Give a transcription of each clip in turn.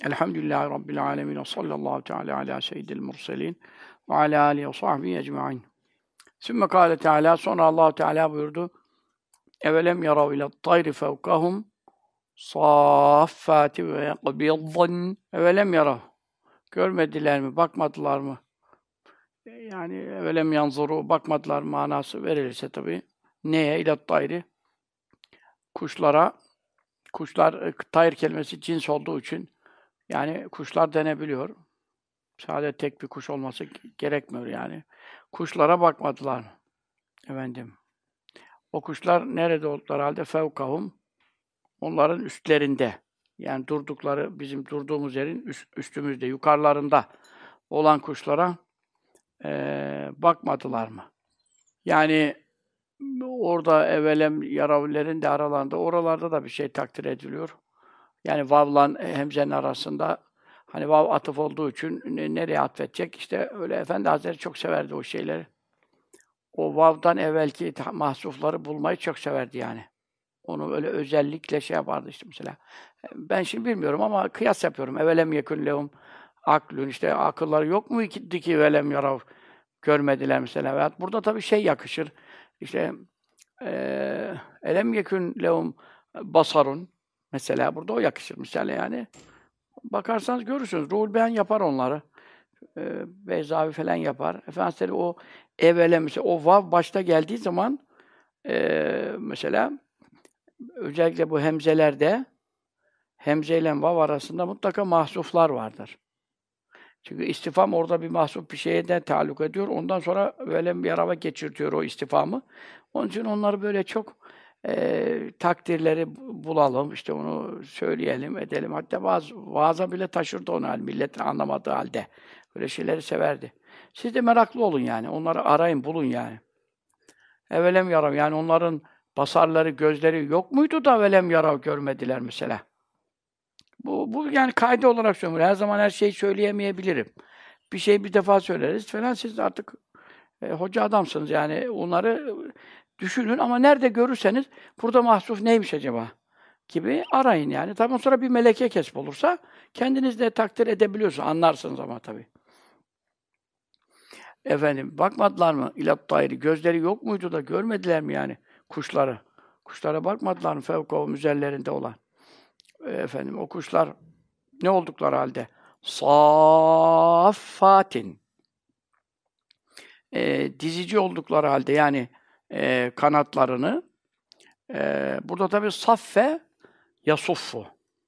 Elhamdülillahi Rabbil alemin. Ve sallallahu teala ala seyyidil murselin ve ala alihi ve sahbihi ecma'in. Sümme kâle Teala, sonra Allah Teala buyurdu. Evelem yarav ile tayri fevkahum saffati ve yakbiddan. Evelem yarav. Görmediler mi, bakmadılar mı? Yani evelem yanzuru, bakmadılar mı manası verilirse tabii. Neye? İle tayri. Kuşlara. Kuşlar, tayr kelimesi cins olduğu için yani kuşlar denebiliyor. Sadece tek bir kuş olması gerekmiyor yani. Kuşlara bakmadılar mı? Efendim. O kuşlar nerede oldukları halde fevkahum, onların üstlerinde. Yani durdukları, bizim durduğumuz yerin üstümüzde, yukarılarında olan kuşlara bakmadılar mı? Yani orada evelem yaravlerin de aralarında, oralarda da bir şey takdir ediliyor. Yani vav'la hemzenin arasında hani vav atıf olduğu için nereye atfedecek? İşte öyle Efendi Hazretleri çok severdi o şeyleri. O vav'dan evvelki mahsufları bulmayı çok severdi yani. Onu öyle özellikle şey yapardı işte mesela. Ben şimdi bilmiyorum ama kıyas yapıyorum. Evelem yekun lehum aklun, işte akılları yok mu ki velem yarav, görmediler mesela. Veyahut burada tabii şey yakışır. İşte elem yekun lehum basarun, mesela burada o yakışır mesela yani. Bakarsanız görürsünüz. Ruhul Beyan yapar onları. Beyzavi falan yapar. Efendimiz o evvela mesela o vav başta geldiği zaman mesela özellikle bu hemzelerde hemze ile vav arasında mutlaka mahzuflar vardır. Çünkü istifam orada bir mahzuf bir şeye de taalluk ediyor. Ondan sonra böyle bir araba geçirtiyor o istifamı. Onun için onları böyle çok takdirleri bulalım, işte onu söyleyelim, edelim. Hatta vaaza bile taşırdı onu hal, milletin anlamadığı halde. Böyle şeyleri severdi. Siz de meraklı olun yani. Onları arayın, bulun yani. Evelem yarav, yani onların basarları, gözleri yok muydu da evelem yarav görmediler mesela. Bu yani kaide olarak söylüyorum. Her zaman her şeyi söyleyemeyebilirim. Bir şeyi bir defa söyleriz falan. Siz de artık hoca adamsınız yani. Onları düşünün ama nerede görürseniz burada mahsuf neymiş acaba gibi arayın yani. Tabii sonra bir meleke kesip olursa kendiniz de takdir edebiliyorsunuz. Anlarsınız ama tabii. Efendim, bakmadılar mı ilat tayri? Gözleri yok muydu da görmediler mi yani kuşları? Kuşlara bakmadılar mı fevkahum, üzerlerinde olan? Efendim, o kuşlar ne oldukları halde? Saffatin. Dizici oldukları halde yani kanatlarını burada tabii saffe yasuffu.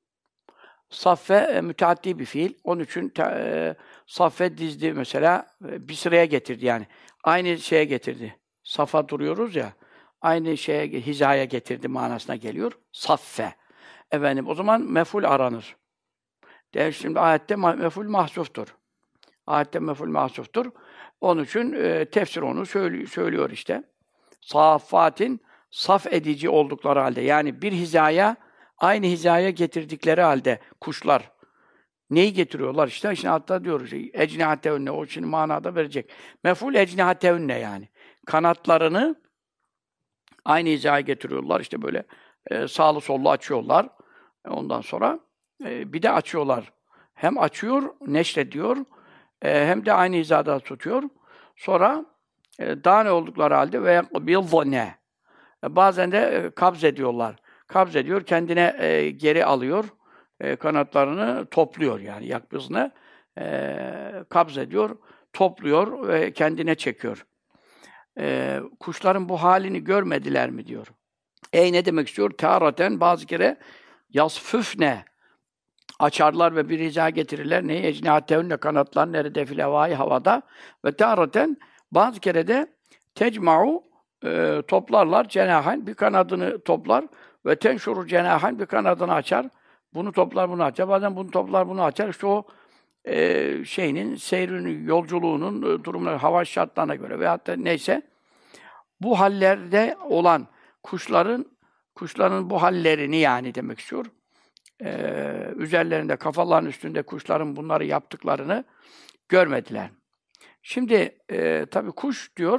Saffe müteaddi bir fiil. Onun için saffe dizdi mesela bir sıraya getirdi yani. Aynı şeye getirdi. Safa duruyoruz ya. Aynı şeye hizaya getirdi manasına geliyor. Saffe. Efendim o zaman mef'ul aranır. Şimdi ayette mef'ul mahzuftur. Ayette mef'ul mahzuftur. Onun için tefsir onu söylüyor işte. Saffatin, saf edici oldukları halde, yani bir hizaya, aynı hizaya getirdikleri halde kuşlar neyi getiriyorlar işte? İşte hatta diyoruz ecnihatevünne, o için manada verecek. Mef'ul ecnihatevünne yani. Kanatlarını aynı hizaya getiriyorlar işte böyle sağlı sollu açıyorlar. Ondan sonra bir de açıyorlar. Hem açıyor, neşrediyor, hem de aynı hizada tutuyor. Sonra daha ne oldukları halde ve yakbidne. Bazen de kabz ediyorlar. Kabz ediyor, kendine geri alıyor. Kanatlarını topluyor yani yakbizne. Kabz ediyor, topluyor ve kendine çekiyor. Kuşların bu halini görmediler mi diyor. Ne demek istiyor? Târaten bazı kere yasfüfne, açarlar ve bir rica getirirler. Neyi? Ecnihatevünne, kanatlar nerede? Filevâi, havada. Ve târaten bazı kere de tecma'u, toplarlar, cenahen, bir kanadını toplar ve tenşuru cenahen, bir kanadını açar. Bunu toplar, bunu açar. Bazen bunu toplar, bunu açar. İşte o şeyinin, seyrinin, yolculuğunun durumları, hava şartlarına göre veyahut da neyse, bu hallerde olan kuşların bu hallerini yani demek istiyor. Üzerlerinde, kafaların üstünde kuşların bunları yaptıklarını görmediler. Şimdi tabii kuş diyor,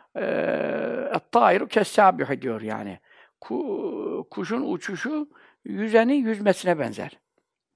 et-tâiru kes-sâbih diyor yani. Kuşun uçuşu yüzenin yüzmesine benzer.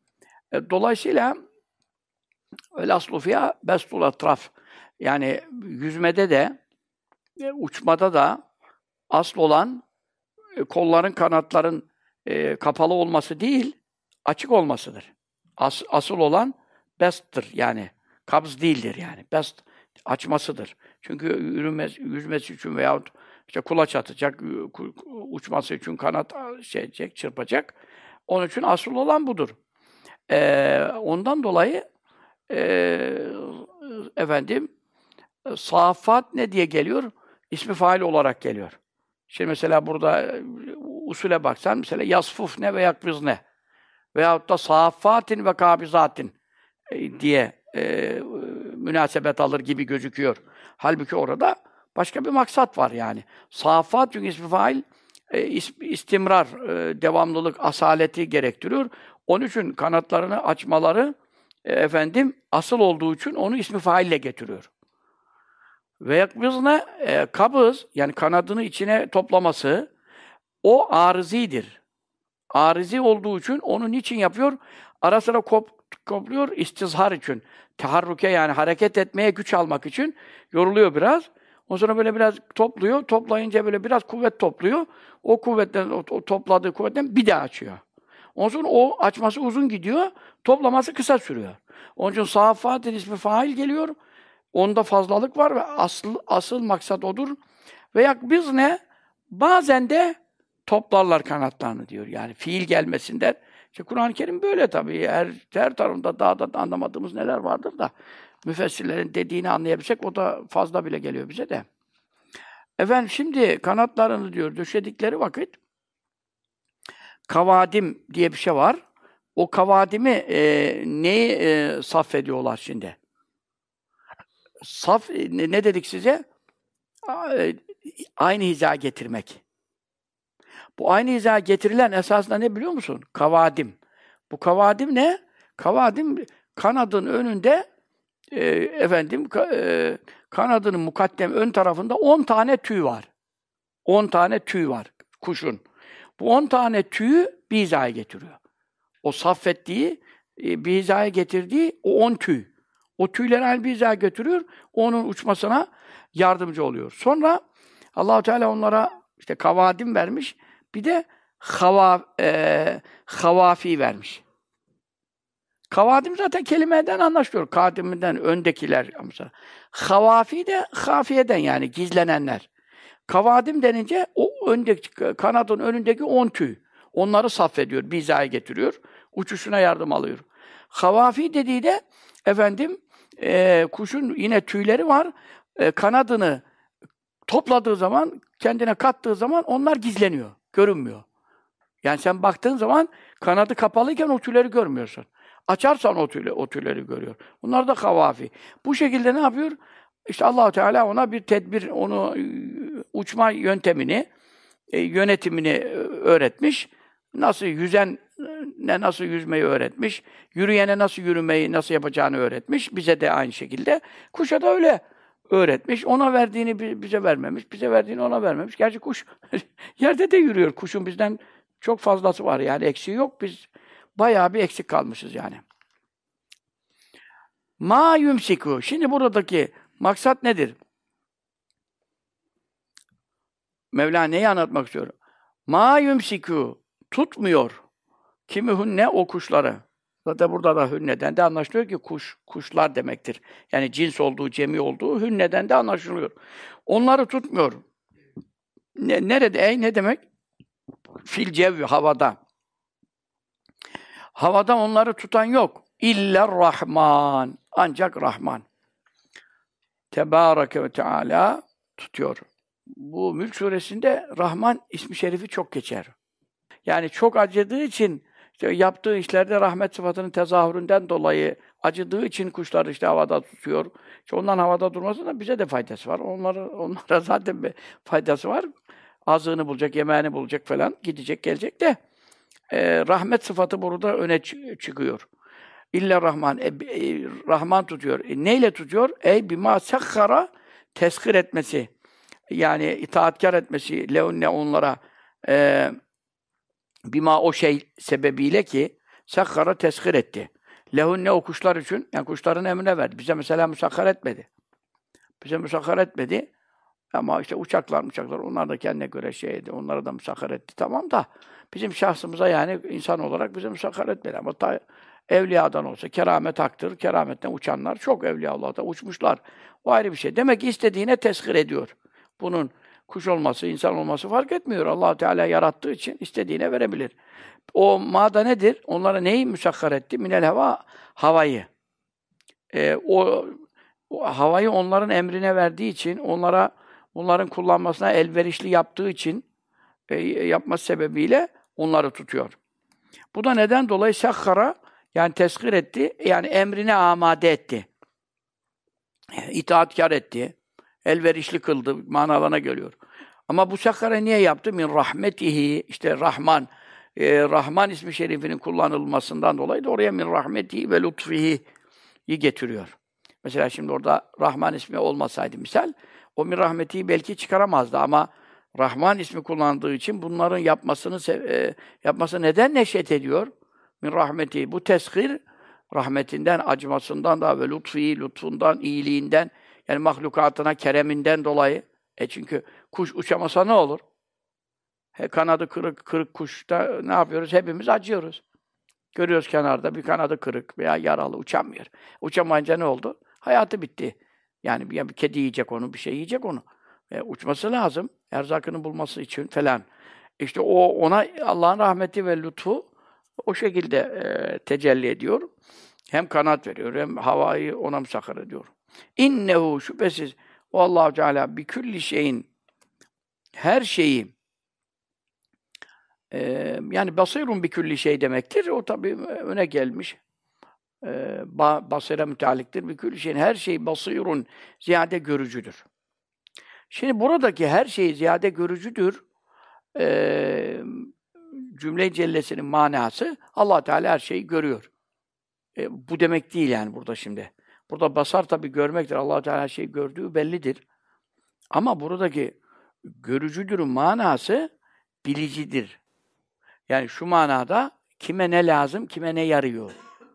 Dolayısıyla el-aslu fiyâ bestul etraf. Yani yüzmede de, uçmada da asıl olan kolların, kanatların kapalı olması değil, açık olmasıdır. Asıl olan best'tir yani. Kabz değildir yani. Best açmasıdır. Çünkü yüzmesi için veyahut işte kulaç atacak, uçması için kanat şey edecek, çırpacak. Onun için asıl olan budur. Ondan dolayı eee efendim Saffat ne diye geliyor? İsmi fail olarak geliyor. Şimdi mesela burada usule baksan mesela yasfuf ne ve yakbiz ne veyahut da saffatin ve kabizatin diye münasebet alır gibi gözüküyor. Halbuki orada başka bir maksat var yani. Saffat çünkü ismi fail istimrar, devamlılık, asaleti gerektiriyor. Onun için kanatlarını açmaları efendim asıl olduğu için onu ismi faille getiriyor. Ve yakbızne kabız yani kanadını içine toplaması o arızidir. Arızi olduğu için onu niçin yapıyor? Ara sıra kopluyor istizhar için. Taharruke yani hareket etmeye güç almak için yoruluyor biraz. Ondan sonra böyle biraz topluyor. Toplayınca böyle biraz kuvvet topluyor. O kuvvetten, o topladığı kuvvetten bir daha açıyor. Ondan sonra o açması uzun gidiyor. Toplaması kısa sürüyor. Onun için Saaffat'ın ismi fail geliyor. Onda fazlalık var ve asıl maksat odur. Ve biz ne? Bazen de toplarlar kanatlarını diyor. Yani fiil gelmesinden. İşte Kur'an-ı Kerim böyle tabii. Her tarafında daha da anlamadığımız neler vardır da müfessirlerin dediğini anlayabilsek o da fazla bile geliyor bize de. Efendim şimdi kanatlarını diyor döşedikleri vakit kavadim diye bir şey var. O kavadimi neyi saf ediyorlar şimdi? Saf ne dedik size? Aynı hizaya getirmek. Bu aynı hizaya getirilen esasında ne biliyor musun? Kavadim. Bu kavadim ne? Kavadim kanadın önünde kanadının mukaddem ön tarafında 10 tane tüy var. 10 tane tüy var kuşun. Bu 10 tane tüyü bir hizaya getiriyor. O saffettiği, bir hizaya getirdiği o 10 tüy. O tüyleri aynı bir hizaya götürüyor, onun uçmasına yardımcı oluyor. Sonra Allah-u Teala onlara işte kavadim vermiş, bir de havafi vermiş. Kavadim zaten kelimeden anlaşılıyor. Kadiminden öndekiler mesela. Havafi de hafiyeden yani gizlenenler. Kavadim denince o öndeki kanadın önündeki 10 tüy. Onları saffediyor, bir hizaya getiriyor. Uçuşuna yardım alıyor. Havafi dediği de efendim kuşun yine tüyleri var. Kanadını topladığı zaman, kendine kattığı zaman onlar gizleniyor, görünmüyor. Yani sen baktığın zaman kanadı kapalıyken o tüyleri görmüyorsun. Açarsan o tüyleri görüyor. Bunlar da havafi. Bu şekilde ne yapıyor? İşte Allah Teala ona bir tedbir, onu uçma yöntemini, yönetimini öğretmiş. Nasıl nasıl yüzmeyi öğretmiş. Yürüyene nasıl yürümeyi, nasıl yapacağını öğretmiş. Bize de aynı şekilde. Kuşa da öyle öğretmiş. Ona verdiğini bize vermemiş. Bize verdiğini ona vermemiş. Gerçi kuş yerde de yürüyor. Kuşun bizden çok fazlası var. Yani eksiği yok. Biz bayağı bir eksik kalmışız yani. Ma yumsiku. Şimdi buradaki maksat nedir? Mevla neyi anlatmak istiyor? Ma yumsiku. Tutmuyor. Kimi hünne o kuşları. Zaten burada da hünneden de anlaşılıyor ki kuşlar demektir. Yani cins olduğu, cemi olduğu hünneden de anlaşılıyor. Onları tutmuyor. Nerede? Ne demek? Fil cevvi, havada. Havada onları tutan yok. İller Rahman. Ancak Rahman. Tebâreke ve Teâlâ tutuyor. Bu Mülk Suresi'nde Rahman ismi şerifi çok geçer. Yani çok acıdığı için işte yaptığı işlerde rahmet sıfatının tezahüründen dolayı acıdığı için kuşları işte havada tutuyor. İşte ondan havada durması da bize de faydası var. Onlara zaten bir faydası var. Azığını bulacak, yemeğini bulacak falan. Gidecek, gelecek de rahmet sıfatı burada öne çıkıyor. İlla Rahman. Rahman tutuyor. Neyle tutuyor? Bima sekhara teshir etmesi. Yani itaatkar etmesi. Leunne onlara bima o şey sebebiyle ki sekhara teshir etti. Lehunne o kuşlar için, yani kuşların emrine verdi. Bize mesela musakhar etmedi. Bize musakhar etmedi. Ama işte uçaklar, onlar da kendine göre şeydi. Onlara da musakhar etti. Tamam da bizim şahsımıza yani insan olarak bize musakhar etmedi. Ama evliyadan olsa keramet haktır. Kerametten uçanlar çok Evliyaullah'ta uçmuşlar. O ayrı bir şey. Demek ki istediğine teshir ediyor. Bunun kuş olması, insan olması fark etmiyor. Allah Teala yarattığı için istediğine verebilir. O ma'da nedir? Onlara neyi müsakhar etti? Minel hava, havayı. O havayı onların emrine verdiği için, onların kullanmasına elverişli yaptığı için, yapması sebebiyle onları tutuyor. Bu da neden dolayı sakhara, yani teshir etti, yani emrine amade etti. İtaatkar etti. Elverişli kıldı manalarına geliyor. Ama bu sakhara niye yaptı? Min rahmetihi, işte Rahman, Rahman ismi şerifinin kullanılmasından dolayı da oraya min rahmetihi ve lütfihi'yi getiriyor. Mesela şimdi orada Rahman ismi olmasaydı misal, o min rahmetihi belki çıkaramazdı ama Rahman ismi kullandığı için bunların yapması neden neşet ediyor? Min rahmeti. Bu teshir rahmetinden, acımasından da ve lütfundan, iyiliğinden, yani mahlukatına kereminden dolayı. Çünkü kuş uçamasa ne olur? Kanadı kırık kuşta ne yapıyoruz? Hepimiz acıyoruz. Görüyoruz kenarda bir kanadı kırık veya yaralı, uçamıyor. Uçamayınca ne oldu? Hayatı bitti. Yani bir kedi yiyecek onu, bir şey yiyecek onu. Uçması lazım. Erzakını bulması için falan. İşte ona Allah'ın rahmeti ve lütfu o şekilde tecelli ediyor. Hem kanat veriyor, hem havayı ona müsakhar ediyor. İnnehu şüphesiz o Allah Teala bi külli şeyin, her şeyi, yani basirun bi külli şey demektir. O tabii öne gelmiş. Basire mütealliktir. Bi külli şeyin, her şey basirun, ziyade görücüdür. Şimdi buradaki her şey ziyade görücüdür. Cümle-i cellesinin manası Allah Teala her şeyi görüyor. Bu demek değil yani burada şimdi. Burada basar tabii görmektir. Allah Teala her şeyi gördüğü bellidir. Ama buradaki görücüdürün manası bilicidir. Yani şu manada kime ne lazım, kime ne yarıyor.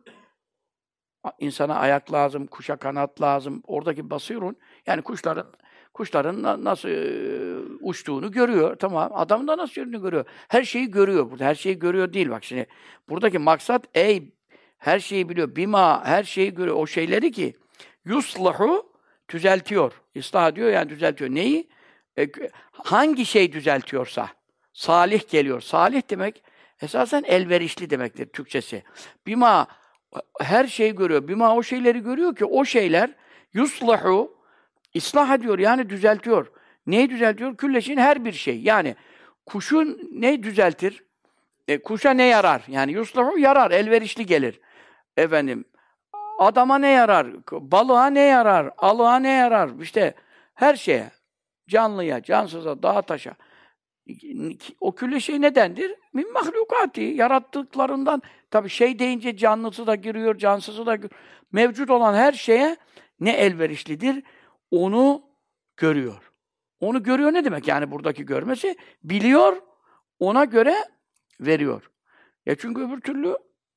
İnsana ayak lazım, kuşa kanat lazım. Oradaki basirun, yani kuşların nasıl uçtuğunu görüyor. Tamam. Adamın da nasıl yürüdüğünü görüyor. Her şeyi görüyor burada. Her şeyi görüyor değil bak şimdi. Buradaki maksat her şeyi biliyor. Bima her şeyi görüyor. O şeyleri ki yuslahu düzeltiyor. İslah diyor yani düzeltiyor. Neyi? Hangi şey düzeltiyorsa salih geliyor. Salih demek esasen elverişli demektir Türkçesi. Bima her şeyi görüyor. Bima o şeyleri görüyor ki o şeyler yuslahu İslah ediyor yani düzeltiyor. Neyi düzeltiyor? Külleşin her bir şey. Yani kuşun ne düzeltir? Kuşa ne yarar? Yani yuslahu yarar, elverişli gelir. Efendim, adama ne yarar? Balığa ne yarar? Alığa ne yarar? İşte her şeye. Canlıya, cansıza, dağa taşa. O külle şey nedendir? Min mahlukati. Yarattıklarından. Tabii şey deyince canlısı da giriyor, cansızı da giriyor. Mevcut olan her şeye ne elverişlidir? Onu görüyor. Onu görüyor ne demek? Yani buradaki görmesi biliyor, ona göre veriyor. Çünkü öbür türlü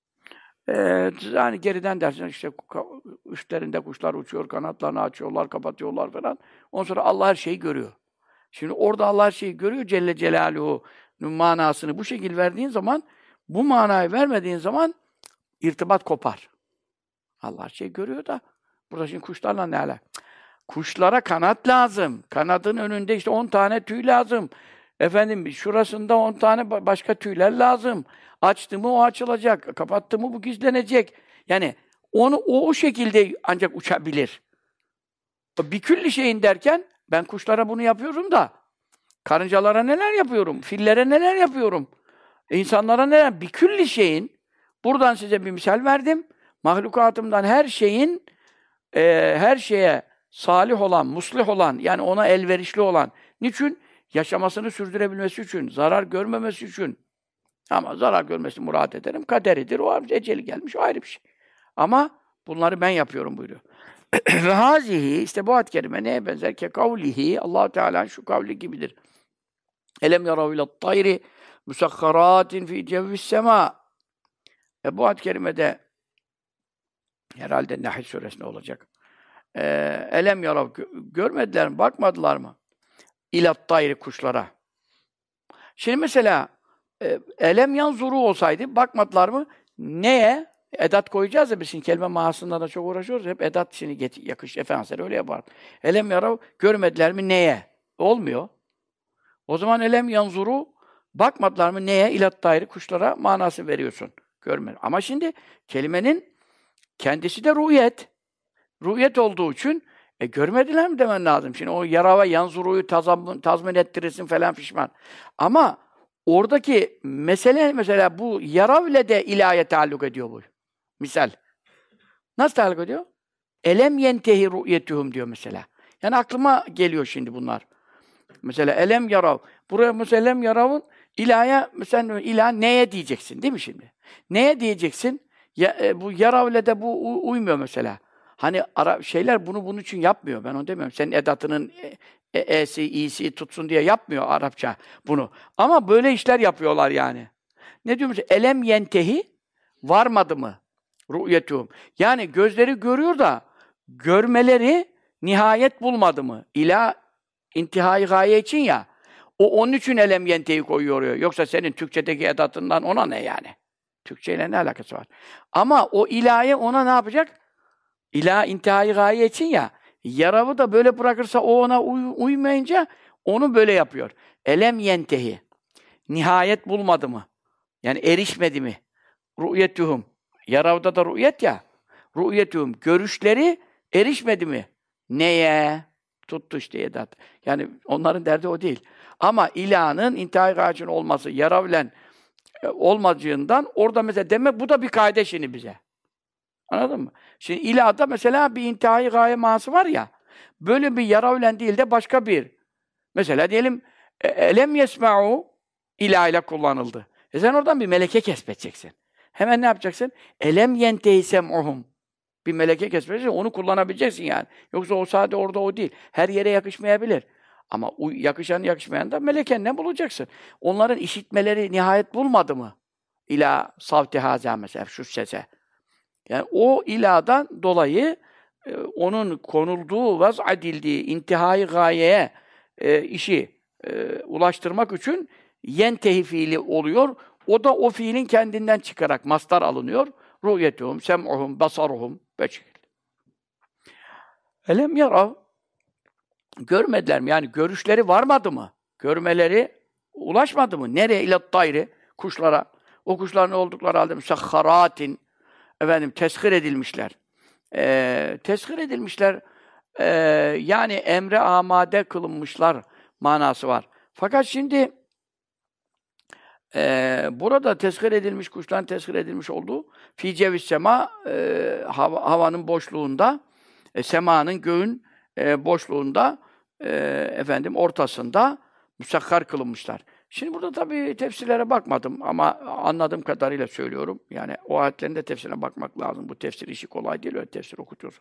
yani geriden dersen işte üstlerinde kuşlar uçuyor, kanatlarını açıyorlar, kapatıyorlar falan. Ondan sonra Allah her şeyi görüyor. Şimdi orada Allah her şeyi görüyor Celle Celaluhu'nun manasını bu şekilde verdiğin zaman, bu manayı vermediğin zaman irtibat kopar. Allah her şeyi görüyor da burada şimdi kuşlarla ne alaka? Kuşlara kanat lazım. Kanadın önünde işte 10 tane tüy lazım. Efendim şurasında 10 tane başka tüyler lazım. Açtı mı o açılacak. Kapattı mı bu gizlenecek. Yani o şekilde ancak uçabilir. Bir külli şeyin derken ben kuşlara bunu yapıyorum da karıncalara neler yapıyorum? Fillere neler yapıyorum? İnsanlara neler? Bir külli şeyin buradan size bir misal verdim. Mahlukatımdan her şeye salih olan, muslih olan, yani ona elverişli olan. Niçin? Yaşamasını sürdürebilmesi için, zarar görmemesi için. Ama zarar görmesini murat ederim. Kaderidir. O eceli gelmiş. O ayrı bir şey. Ama bunları ben yapıyorum buyuruyor. Ve hazihi, işte bu ayet-i kerime neye benzer? Ke kavlihi, Allah-u Teala'nın şu kavli gibidir. Elem yarav ilat tayri musakharatin fi cevvis sema. Bu ayet-i kerimede Herhalde Nahl suresinde olacak. Elem yarav görmediler mi, bakmadılar mı? İlat tayri kuşlara. Şimdi mesela elem yanzuru olsaydı bakmadılar mı? Neye? Edat koyacağız ya biz şimdi kelime mahasında da çok uğraşıyoruz. Hep edat şimdi yakış efendiler öyle yapar. Elem yarav görmediler mi neye? Olmuyor. O zaman elem yanzuru bakmadılar mı neye? İlat tayri kuşlara manası veriyorsun. Görmedi. Ama şimdi kelimenin kendisi de ruhiyet. Ruhiyet olduğu için görmediler mi demen lazım. Şimdi o yarava yanzuruyu tazmin ettirirsin falan fişman. Ama oradaki mesele mesela bu yarav ile de ilahiye taalluk ediyor bu. Misal. Nasıl taalluk ediyor? Elem yentehi ru'yetuhum diyor mesela. Yani aklıma geliyor şimdi bunlar. Mesela elem yarav. Buraya mesela elem yaravın ilahiye mesela ilah neye diyeceksin değil mi şimdi? Neye diyeceksin? Bu yarav ile de bu uymuyor mesela. Hani şeyler bunu bunun için yapmıyor. Ben onu demiyorum. Senin edatının e'si, i'si tutsun diye yapmıyor Arapça bunu. Ama böyle işler yapıyorlar yani. Ne diyor mesela? Elem yentehi varmadı mı? Ru'yetuhum. Yani gözleri görüyor da görmeleri nihayet bulmadı mı? İla intihai gaye için ya. Onun için elem yentehi koyuyor oraya. Yoksa senin Türkçedeki edatından ona ne yani? Türkçeyle ne alakası var? Ama o ilahi ona ne yapacak? İla intihai gaye için ya. Yaravı da böyle bırakırsa o ona uymayınca onu böyle yapıyor. Elem yentehi. Nihayet bulmadı mı? Yani erişmedi mi? Ru'yetuhum. Yaravda da ru'yet ya. Ru'yetuhum. Görüşleri erişmedi mi? Neye? Tuttu işte edat. Yani onların derdi o değil. Ama ilahın intihai gayecinin olması yaravlen olmadığından orada mesela demek bu da bir kaide şimdi bize. Anladın mı? Şimdi ilahda mesela bir intihai gaye manası var ya, böyle bir yaravlen değil de başka bir. Mesela diyelim elem yesma'u ilah ile kullanıldı. Sen oradan bir meleke kesbedeceksin. Hemen ne yapacaksın? Elem yentehi sem'uhum. Bir meleke kesbedeceksin, onu kullanabileceksin yani. Yoksa o sade orada o değil. Her yere yakışmayabilir. Ama yakışan yakışmayan da melekenle bulacaksın. Onların işitmeleri nihayet bulmadı mı? İla savti haza mesela şu sese. Yani o ilahdan dolayı onun konulduğu, vaz edildiği intihai gayeye işi ulaştırmak için yentehi fiili oluyor. O da o fiilin kendinden çıkarak mastar alınıyor. Ru'yetuhum, sem'uhum, basaruhum beşikil. Elem yarav görmediler mi? Yani görüşleri varmadı mı? Görmeleri ulaşmadı mı? Nereye? İlat tayri, kuşlara. O kuşların oldukları halde müsahharatin teshir edilmişler. Teshir edilmişler yani emre amade kılınmışlar manası var. Fakat şimdi burada teshir edilmiş, kuşların teshir edilmiş olduğu fi cevis sema havanın boşluğunda semanın göğün boşluğunda ortasında müsakkar kılınmışlar. Şimdi burada tabii tefsirlere bakmadım ama anladığım kadarıyla söylüyorum. Yani o ayetlerin de tefsirine bakmak lazım. Bu tefsir işi kolay değil, öyle tefsir okutuyorsun.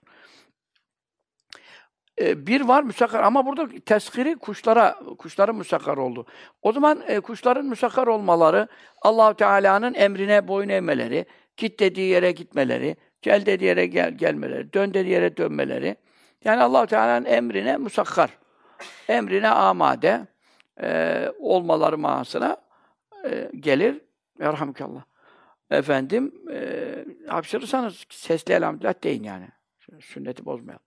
Bir var müsakkar ama burada teshiri kuşların müsakkar oldu. O zaman kuşların müsakkar olmaları Allah-u Teala'nın emrine boyun eğmeleri, git dediği yere gitmeleri, gel dediği yere gelmeleri, dön dediği yere dönmeleri. Yani Allah-u Teala'nın emrine musakkar, emrine amade olmaları manasına gelir. Yerhamdülillah. Hapşırırsanız sesli elhamdülillah deyin yani. Sünneti bozmayalım.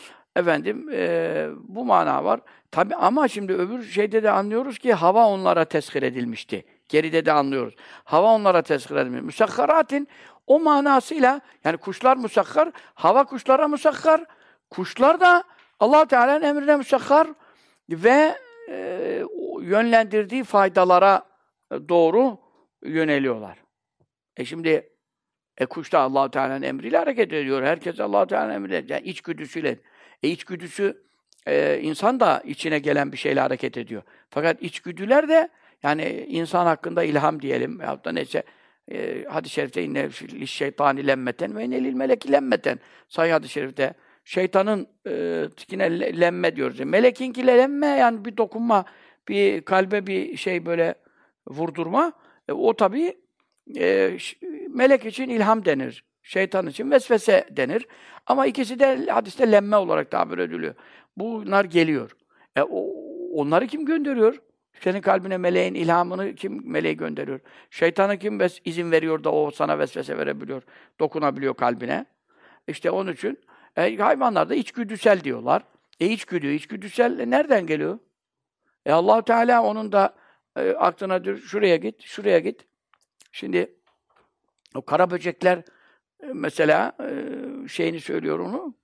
Bu mana var. Tabi ama şimdi öbür şeyde de anlıyoruz ki hava onlara teshir edilmişti. Geride de anlıyoruz. Hava onlara teshir edilmiş. Müsakkaratin o manasıyla yani kuşlar musakkar, hava kuşlara musakkar, kuşlar da Allah Teala'nın emrine musakkar ve yönlendirdiği faydalara doğru yöneliyorlar. Şimdi kuş da Allah Teala'nın emriyle hareket ediyor. Herkes Allah Teala'nın emriyle, yani içgüdüsüyle. İçgüdüsü insan da içine gelen bir şeyle hareket ediyor. Fakat içgüdüler de yani insan hakkında ilham diyelim veyahut da neyse hadis-i şerifte inne şeytani lemmeten ve inne lil meleki lemmeten. Sahih hadis-i şerifte şeytanın yine lemme diyoruz. Melekinki lemme yani bir dokunma, bir kalbe bir şey böyle vurdurma. O tabii melek için ilham denir. Şeytan için vesvese denir. Ama ikisi de hadiste lemme olarak tabir ediliyor. Bunlar geliyor. Onları kim gönderiyor? Senin kalbine meleğin ilhamını kim meleği gönderiyor? Şeytana kim izin veriyor da o sana vesvese verebiliyor, dokunabiliyor kalbine? İşte onun için hayvanlarda içgüdüsel diyorlar. İçgüdüsel nereden geliyor? Allah Teala onun da aklına diyor, şuraya git, şuraya git. Şimdi o kara böcekler mesela şeyini söylüyor onu.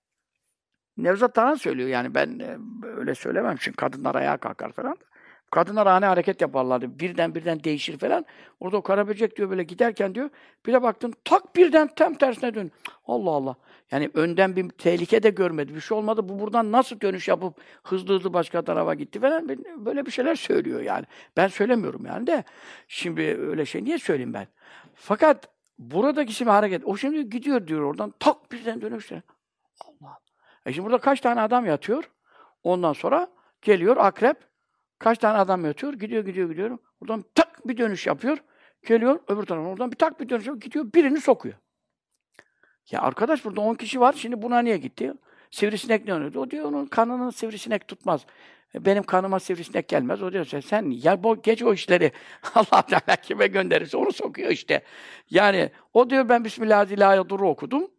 Nevzat Tarhan söylüyor yani ben öyle söylemem çünkü kadınlar ayağa kalkar falan. Kadınlar ani hareket yaparlardı. Birden değişir falan. Orada o karaböcek diyor böyle giderken diyor bir de baktın tak birden tam tersine dön. Allah Allah. Yani önden bir tehlike de görmedi. Bir şey olmadı. Bu buradan nasıl dönüş yapıp hızlı başka tarafa gitti falan. Böyle bir şeyler söylüyor yani. Ben söylemiyorum yani de. Şimdi öyle şey niye söyleyeyim ben? Fakat buradaki şimdi hareket. O şimdi gidiyor diyor oradan tak birden dönüşte. Allah. Şimdi burada kaç tane adam yatıyor? Ondan sonra geliyor akrep. Kaç tane adam yatıyor? Gidiyor. Buradan tak bir dönüş yapıyor. Geliyor öbür tarafa. Oradan bir tak bir dönüş yapıyor. Gidiyor birini sokuyor. Ya arkadaş burada 10 kişi var. Şimdi buna niye gitti? Sivrisinek ne oynuyordu? O diyor onun kanını sivrisinek tutmaz. Benim kanıma sivrisinek gelmez. O diyor sen ya geç o işleri. Allah Teala kime gönderirse onu sokuyor işte. Yani o diyor ben Bismillahirrahmanirrahim okudum.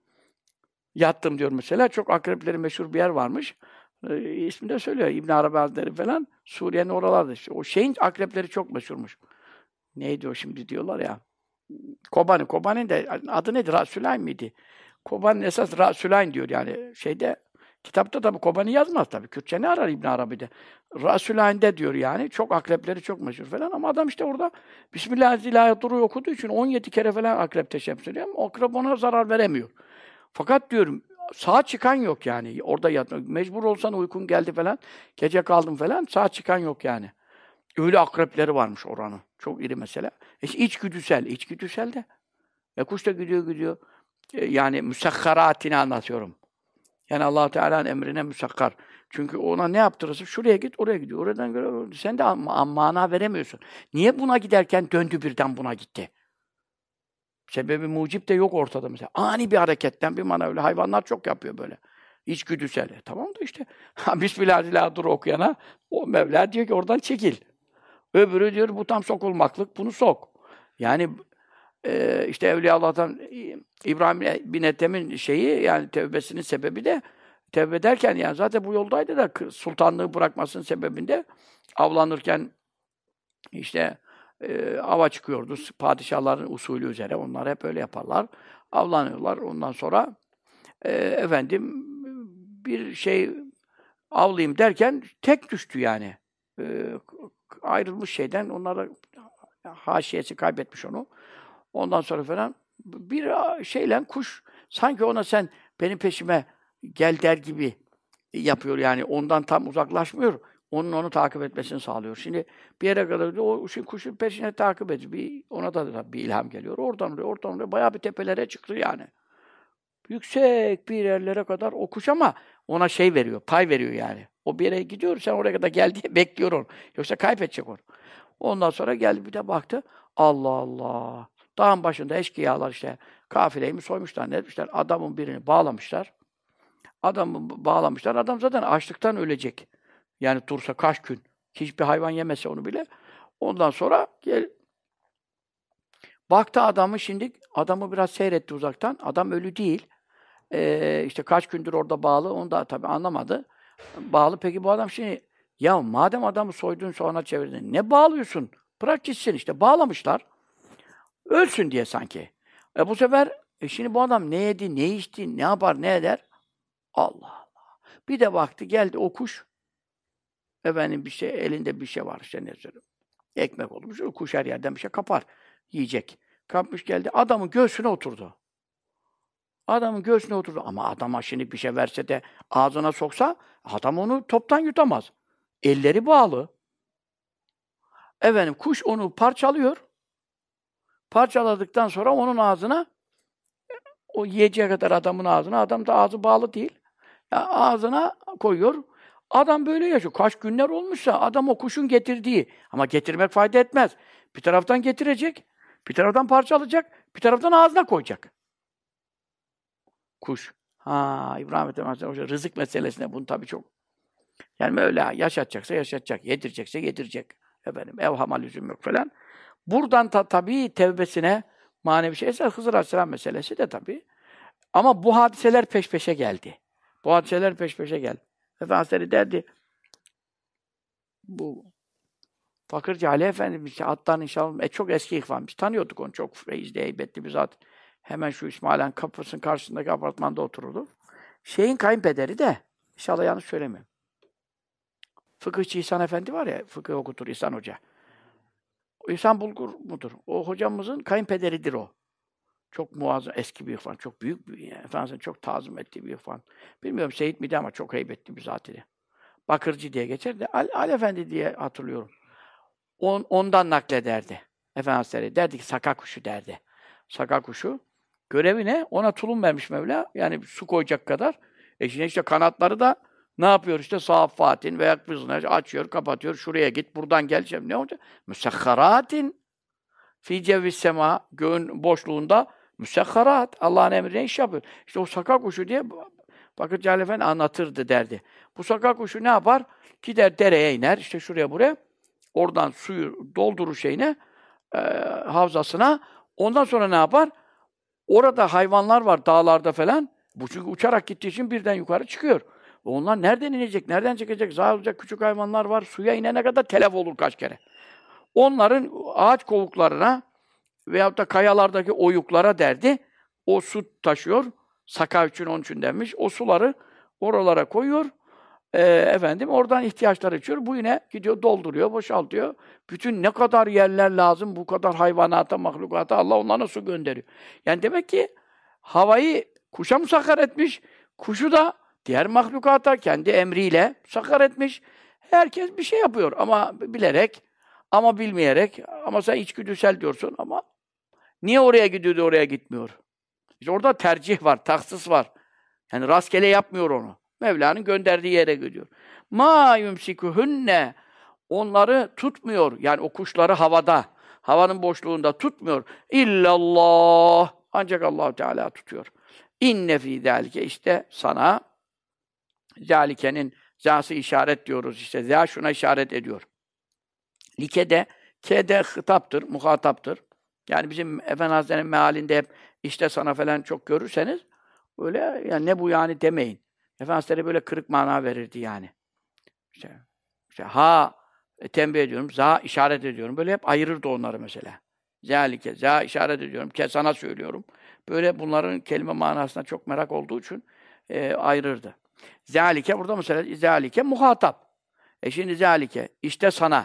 Yattım diyor mesela. Çok akrepleri meşhur bir yer varmış. İsmini de söylüyor. İbn Arabi Hazretleri falan. Suriye'nin oralarda işte. O şeyin akrepleri çok meşhurmuş. Neydi o şimdi diyorlar ya. Kobani. Kobani'nin de adı nedir? Rasulayn mıydı? Kobani'nin esas Rasulayn diyor yani şeyde. Kitapta tabii Kobani yazmaz tabii. Kürtçe ne arar İbn Arabi'de? Rasulayn'de diyor yani. Çok akrepleri çok meşhur falan ama adam işte orada Bismillahirrahmanirrahim okuduğu için 17 kere falan akrep teşebbüs ediyor ama akrep ona zarar veremiyor. Fakat diyorum sağ çıkan yok yani. Orada yatmak. Mecbur olsan uykun geldi falan. Gece kaldım falan. Sağ çıkan yok yani. Öyle akrepleri varmış oranın. Çok iri mesela. İçgüdüsel de. Kuş da gidiyor. Yani müsakkaratini anlatıyorum. Yani Allah Teala'nın emrine müsakkar. Çünkü ona ne yaptırırsın? Şuraya git, oraya gidiyor. Oradan göre sen de mana veremiyorsun. Niye buna giderken döndü birden buna gitti? Sebebi mucip de yok ortada mesela. Ani bir hareketten bir manevra. Hayvanlar çok yapıyor böyle. İçgüdüsel. Tamam da işte. Bismillahirrahmanirrahim okuyana o Mevla diyor ki oradan çekil. Öbürü diyor bu tam sokulmaklık. Bunu sok. Yani işte Evliya Allah'tan İbrahim bin Ethem'in şeyi yani tevbesinin sebebi de tevbe ederken yani zaten bu yoldaydı da sultanlığı bırakmasının sebebinde avlanırken işte ava çıkıyordu. Padişahların usulü üzere. Onlar hep öyle yaparlar. Avlanıyorlar. Ondan sonra efendim bir şey avlayayım derken tek düştü yani. E, Ayrılmış şeyden. Onlara haşiyesi kaybetmiş onu. Ondan sonra falan bir şeyle kuş sanki ona sen benim peşime gel der gibi yapıyor yani. Ondan tam uzaklaşmıyor. Onu takip etmesini sağlıyor. Şimdi bir yere kadar o kuşun peşine takip ediyor. Ona da bir ilham geliyor. Oradan oraya bayağı bir tepelere çıktı yani. Yüksek bir yerlere kadar o kuş ama ona şey veriyor, pay veriyor yani. O bir yere gidiyor, sen oraya kadar gel diye bekliyor onu. Yoksa kaybedecek onu. Ondan sonra geldi bir de baktı. Allah Allah. Dağın başında eşkıyalar işte kafileyi mi soymuşlar, ne etmişler? Adamın birini bağlamışlar. Adamı bağlamışlar. Adam zaten açlıktan ölecek. Yani dursa kaç gün. Hiçbir hayvan yemese onu bile. Ondan sonra baktı adamı şimdi, adamı biraz seyretti uzaktan. Adam ölü değil. İşte kaç gündür orada bağlı, onu da tabii anlamadı. Bağlı, peki bu adam şimdi, ya madem adamı soydun sonra çevirdin, ne bağlıyorsun? Bırak gitsin işte, bağlamışlar. Ölsün diye sanki. Bu sefer, şimdi bu adam ne yedi, ne içti, ne yapar, ne eder? Allah Allah. Bir de baktı, geldi o kuş, efendim bir şey, elinde bir şey var işte ne söyleyeyim. Ekmek olmuş, o kuş her yerden bir şey kapar, yiyecek. Kapmış geldi, adamın göğsüne oturdu. Adamın göğsüne oturdu. Ama adama şimdi bir şey verse de ağzına soksa, adam onu toptan yutamaz. Elleri bağlı. Efendim, kuş onu parçalıyor. Parçaladıktan sonra onun ağzına, o yiyeceğe kadar adamın ağzına, adam da ağzı bağlı değil. Ya ağzına koyuyor. Adam böyle yaşıyor. Kaç günler olmuşsa adam o kuşun getirdiği. Ama getirmek fayda etmez. Bir taraftan getirecek, bir taraftan parçalayacak, bir taraftan ağzına koyacak. Kuş. Ha, İbrahim Ethem Hazretleri rızık meselesinde bunu tabii çok. Yani Mevla yaşatacaksa yaşatacak, yedirecekse yedirecek. Efendim, evhama lüzum yok falan. Buradan tabii tevbesine manevi şey. Esas Hızır Aleyhisselam meselesi de tabii. Ama bu hadiseler peş peşe geldi. Bu hadiseler peş peşe geldi. Efendimiz derdi, bu Fakırcı Ali Efendimiz ki Attan inşallah çok eski ihvan. Biz tanıyorduk onu. Çok feyizli, heybetli bir zat. Hemen şu İsmail'in kapısının karşısındaki apartmanda otururdu. Şeyin kayınpederi de, inşallah yanlış söylemiyorum. Fıkıhçı İhsan Efendi var ya, fıkıh okutur İhsan Hoca. İhsan Bulgur mudur? O hocamızın kayınpederidir o. Çok muazzam, eski bir ihvan. Çok büyük bir, yani Efendimiz'in çok tazım ettiği bir ihvan. Bilmiyorum Seyit miydi ama çok heybetli bir zat idi. Bakırcı diye geçer de Ali Efendi diye hatırlıyorum. Ondan naklederdi. Efendimiz derdi ki saka kuşu derdi. Saka kuşu. Görevi ne? Ona tulum vermiş Mevla. Yani su koyacak kadar. Şimdi işte kanatları da ne yapıyor işte? Saaffatin veya kızına açıyor, kapatıyor. Şuraya git, buradan gel. Ne olacak? Müsekharatin fi cevvis sema. Göğün boşluğunda müsekharat. Allah'ın emrine iş yapıyor. İşte o saka kuşu diye Bakır Cahil Efendi anlatırdı derdi. Bu saka kuşu ne yapar? Gider dereye iner. İşte şuraya buraya. Oradan suyu doldurur şeyine, havzasına. Ondan sonra ne yapar? Orada hayvanlar var dağlarda falan. Bu çünkü uçarak gittiği için birden yukarı çıkıyor. Onlar nereden inecek, nereden çıkacak? Zaten olacak küçük hayvanlar var. Suya inene kadar telef olur kaç kere. Onların ağaç kovuklarına veyahut da kayalardaki oyuklara derdi. O su taşıyor. Saka için onun için denmiş. O suları oralara koyuyor. Efendim oradan ihtiyaçları içiyor. Bu yine gidiyor dolduruyor, boşaltıyor. Bütün ne kadar yerler lazım, bu kadar hayvanata, mahlukata Allah onlara su gönderiyor. Yani demek ki havayı kuşa musakhar etmiş, kuşu da diğer mahlukata kendi emriyle musakhar etmiş. Herkes bir şey yapıyor ama bilerek, ama bilmeyerek, ama sen içgüdüsel diyorsun ama niye oraya gidiyor da oraya gitmiyor? İşte orada tercih var, tahsis var. Yani rastgele yapmıyor onu. Mevla'nın gönderdiği yere gidiyor. Ma yumsikuhunne, onları tutmuyor. Yani o kuşları havada, havanın boşluğunda tutmuyor. İllallah, ancak Allah Teala tutuyor. İnne fî zâlike, işte sana zâlikenin zâsı işaret diyoruz işte. Zâ şuna işaret ediyor. Like de hitaptır, muhataptır. Yani bizim Efendi Hazretleri'nin mealinde hep işte sana falan çok görürseniz öyle yani ne bu yani demeyin. Efendimiz böyle kırık mana verirdi yani. İşte ha tembih ediyorum, za işaret ediyorum. Böyle hep ayırırdı onları mesela. Zalike, za işaret ediyorum, ke sana söylüyorum. Böyle bunların kelime manasına çok merak olduğu için ayırırdı. Zalike burada mesela zalike muhatap. Şimdi zalike işte sana.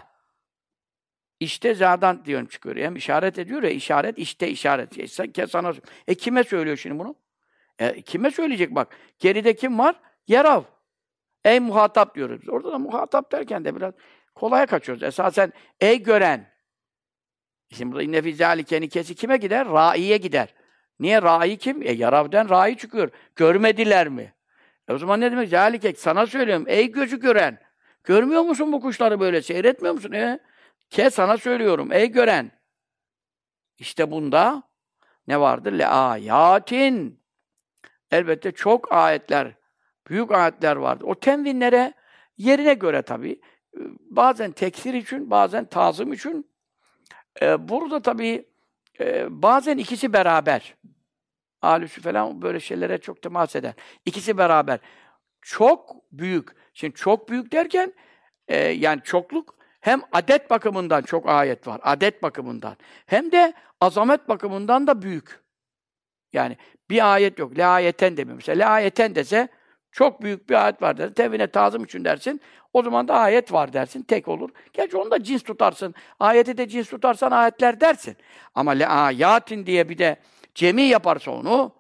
İşte zadan diyorum çıkıyor. Hem işaret ediyor ya işaret işte işaret. Ke sana. Kime söylüyor şimdi bunu? Kime söyleyecek bak? Geride kim var? Yerav. Ey muhatap diyoruz biz. Orada da muhatap derken de biraz kolaya kaçıyoruz. Esasen ey gören. Şimdi burada inne fî zâlike'nin kesi kime gider? Râiye gider. Niye? Râi kim? Yaravden râi çıkıyor. Görmediler mi? O zaman ne demek? Zâlike sana söylüyorum. Ey gözü gören. Görmüyor musun bu kuşları böyle? Seyretmiyor musun? Sana söylüyorum. Ey gören. İşte bunda ne vardır? Le ayatin. Elbette çok ayetler, büyük ayetler vardır. O tenvinlere yerine göre tabii. Bazen tekfir için, bazen tazım için. Burada tabii bazen ikisi beraber. Ahlüsü falan böyle şeylere çok temas eder. İkisi beraber. Çok büyük. Şimdi çok büyük derken yani çokluk hem adet bakımından çok ayet var. Adet bakımından. Hem de azamet bakımından da büyük. Yani bir ayet yok. Le ayeten demiyor. Mesela le ayeten dese çok büyük bir ayet var der. Tevhine tazım için dersin. O zaman da ayet var dersin. Tek olur. Gerçi onu da cins tutarsın. Ayeti de cins tutarsan ayetler dersin. Ama le ayatin diye bir de cemi yaparsa onu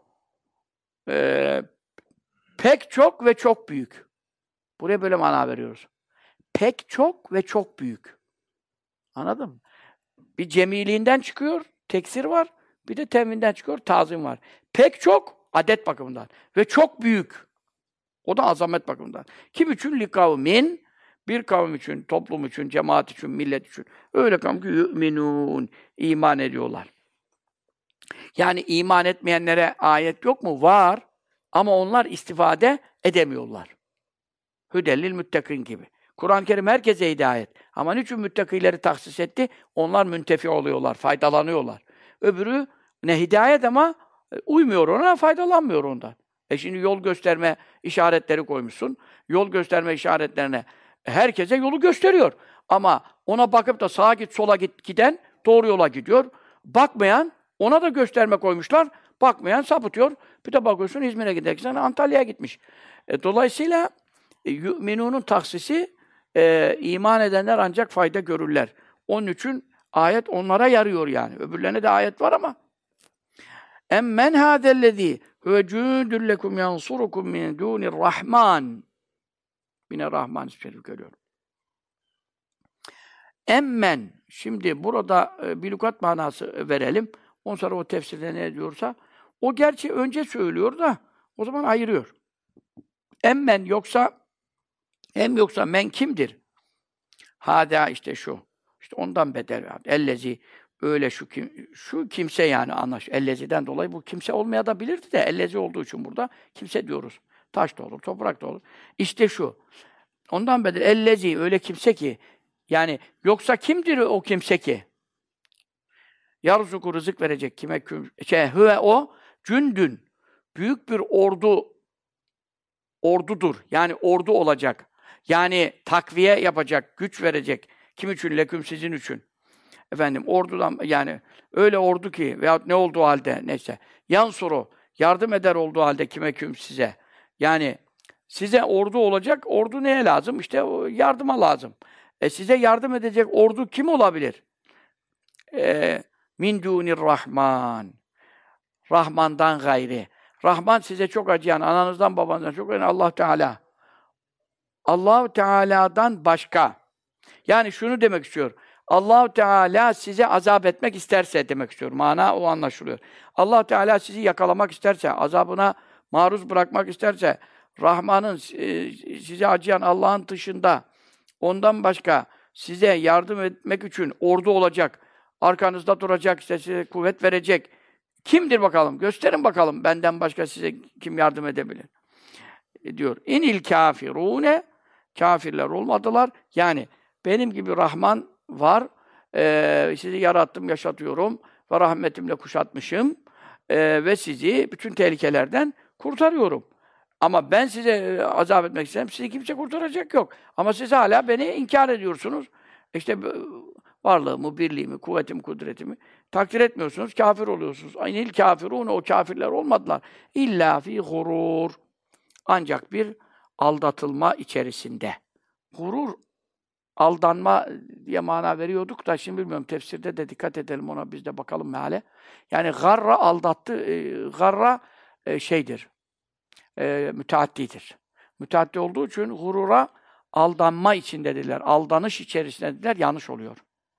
pek çok ve çok büyük. Buraya böyle mana veriyoruz. Pek çok ve çok büyük. Anladın mı? Bir cemiliğinden çıkıyor, teksir var. Bir de temvinden çıkıyor, tazim var. Pek çok, adet bakımından. Ve çok büyük. O da azamet bakımından. Kim için? Likavmin. Bir kavim için, toplum için, cemaat için, millet için. Öyle kavim ki yu'minun. İman ediyorlar. Yani iman etmeyenlere ayet yok mu? Var. Ama onlar istifade edemiyorlar. Hüdellil müttakin gibi. Kur'an-ı Kerim herkese hidayet. Ama niçin müttakileri tahsis etti? Onlar müntefi oluyorlar, faydalanıyorlar. Öbürü ne hidayet ama uymuyor ona, faydalanmıyor ondan. Şimdi yol gösterme işaretleri koymuşsun. Yol gösterme işaretlerine herkese yolu gösteriyor. Ama ona bakıp da sağa git, sola git giden doğru yola gidiyor. Bakmayan, ona da gösterme koymuşlar. Bakmayan sapıtıyor. Bir de bakıyorsun İzmir'e giderken Antalya'ya gitmiş. Dolayısıyla yu'minunun taksisi iman edenler ancak fayda görürler. Onun için ayet onlara yarıyor yani. Öbürlerine de ayet var ama emmen hâzellezî huve cûndun lekum yansurukum min dûnirrahman. Yine Rahman ismi şerif görüyorum. Emmen. Şimdi burada bir lügat manası verelim. Ondan sonra o tefsirde ne diyorsa o gerçi önce söylüyor da o zaman ayırıyor. Emmen yoksa yoksa men kimdir? Hâdâ işte şu. İşte ondan beter. Ellezi öyle şu kimse yani anlaş. Ellezi'den dolayı bu kimse olmayabilirdi de ellezi olduğu için burada kimse diyoruz. Taş da olur, toprak da olur. İşte şu. Ondan beter. Ellezi öyle kimse ki yani yoksa kimdir o kimse ki? Yarzuku rızık verecek kime hüve o cündün büyük bir ordudur. Yani ordu olacak. Yani takviye yapacak, güç verecek. Kim için? Leküm sizin için. Efendim ordudan yani öyle ordu ki veyahut ne olduğu halde neyse yansuru yardım eder olduğu halde kime size. Yani size ordu olacak. Ordu neye lazım? İşte yardıma lazım. Size yardım edecek ordu kim olabilir? Min dûnirrahman. Rahman'dan gayri. Rahman size çok acıyan, ananızdan babanızdan çok acıyan Allah Teala. Allah Teala'dan başka. Yani şunu demek istiyor. Allah Teala size azap etmek isterse demek istiyor. Mana o anlaşılıyor. Allah Teala sizi yakalamak isterse, azabına maruz bırakmak isterse, Rahman'ın size acıyan Allah'ın dışında ondan başka size yardım etmek için ordu olacak, arkanızda duracak, size kuvvet verecek. Kimdir bakalım? Gösterin bakalım. Benden başka size kim yardım edebilir? Diyor. İnil kafirune kafirler olmadılar. Yani benim gibi Rahman var. Sizi yarattım, yaşatıyorum ve rahmetimle kuşatmışım. Ve sizi bütün tehlikelerden kurtarıyorum. Ama ben size azap etmek istedim. Sizi kimse kurtaracak yok. Ama siz hala beni inkar ediyorsunuz. İşte varlığımı, birliğimi, kuvvetimi, kudretimi takdir etmiyorsunuz. Kafir oluyorsunuz. Aynil kafirun o kafirler olmadılar. İlla fi gurur. Ancak bir aldatılma içerisinde. Gurur, aldanma diye mana veriyorduk da şimdi bilmiyorum. Tefsirde de dikkat edelim ona. Biz de bakalım meale. Yani garra aldattı. Garra şeydir. Müteaddidir. Müteaddi olduğu için gurura aldanma içindedirler. Aldanış içerisindedirler. Yanlış oluyor.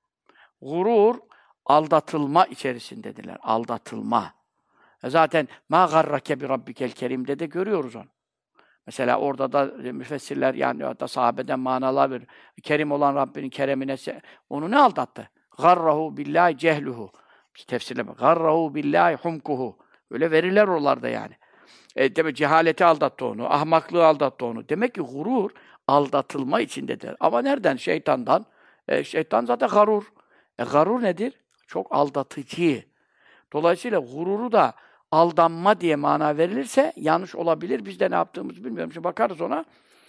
Gurur, aldatılma içerisindedirler. Aldatılma. Zaten mâ garrake bi rabbikel kerim'de de görüyoruz onu. Mesela orada da müfessirler yani da sahabeden manalar verir. Kerim olan Rabbinin keremine onu ne aldattı? Garrahu billahi cehluhu. Tefsirleme. Garrahu billahi humkuhu. Öyle verirler oralarda yani. Demek cehaleti aldattı onu, ahmaklığı aldattı onu. Demek ki gurur aldatılma içindedir. Ama nereden? Şeytandan. Şeytan zaten garur. Garur nedir? Çok aldatıcı. Dolayısıyla gururu da aldanma diye mana verilirse yanlış olabilir. Biz de ne yaptığımızı bilmiyorum. Şimdi bakarız ona.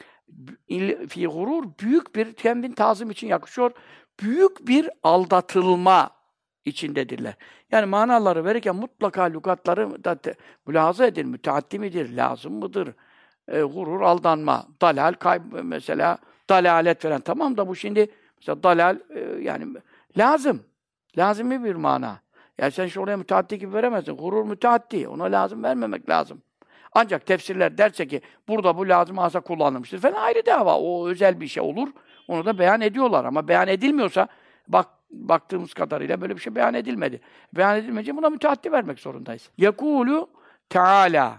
Fi gurur büyük bir tembin tazım için yakışıyor. Büyük bir aldatılma içindedirler. Yani manaları verirken mutlaka lügatları da mülahaza edin. Müteaddi midir? Lazım mıdır? Gurur, aldanma. Dalal, mesela dalalet veren. Tamam da bu şimdi mesela dalal yani lazım. Lazımi bir mana. Yani sen şu oraya müteaddi gibi veremezsin. Gurur müteaddi. Ona lazım vermemek lazım. Ancak tefsirler derse ki burada bu lazım asa kullanılmıştır falan ayrı dava. O özel bir şey olur. Onu da beyan ediyorlar ama beyan edilmiyorsa baktığımız kadarıyla böyle bir şey beyan edilmedi. Beyan edilmeyince buna müteaddi vermek zorundayız. Yekûlü Teâlâ.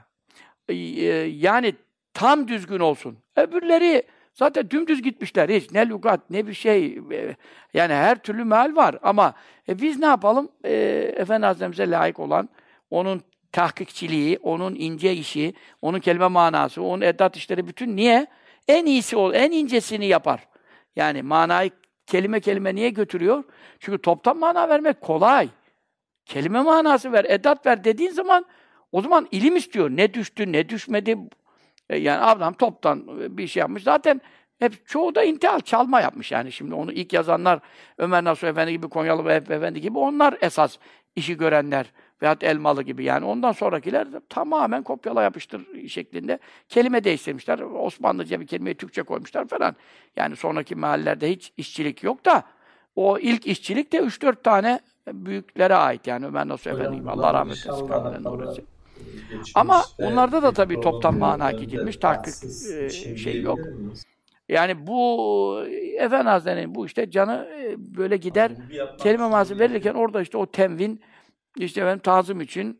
Yani tam düzgün olsun. Öbürleri zaten dümdüz gitmişler. Hiç ne lügat ne bir şey. Yani her türlü meal var ama biz ne yapalım? Efendi Hazretimize layık olan onun tahkikçiliği, onun ince işi, onun kelime manası, onun edat işleri bütün niye? En iyisi ol, en incesini yapar. Yani manayı kelime kelime niye götürüyor? Çünkü toptan mana vermek kolay. Kelime manası ver, edat ver dediğin zaman o zaman ilim istiyor. Ne düştü, ne düşmedi. Yani adam toptan bir şey yapmış. Zaten hep çoğu da intihal, çalma yapmış yani. Şimdi onu ilk yazanlar Ömer Nasuh Efendi gibi, Konyalı Vehbi Efendi gibi onlar esas işi görenler veyahut Elmalı gibi yani. Ondan sonrakiler tamamen kopyala yapıştır şeklinde kelime değiştirmişler. Osmanlıca bir kelimeyi Türkçe koymuşlar falan. Yani sonraki mahallelerde hiç işçilik yok da o ilk işçilik de 3-4 tane büyüklere ait yani Ömer Nasuh Efendi Hocam gibi. Allah bunların rahmet eylesin, inşallah kabirlerini nur hatalar etsin. Ama geçmiş ve onlarda da bir tabii toptan mana prolog gidilmiş, önce tahkik tahsis için şey yok. diyebilir miyiz? Yani bu Efendi Hazretleri'nin bu işte canı böyle gider. Vurgu yapmak Kelime için manası verirken diyebilirim. orada işte o temvin işte efendim tazım için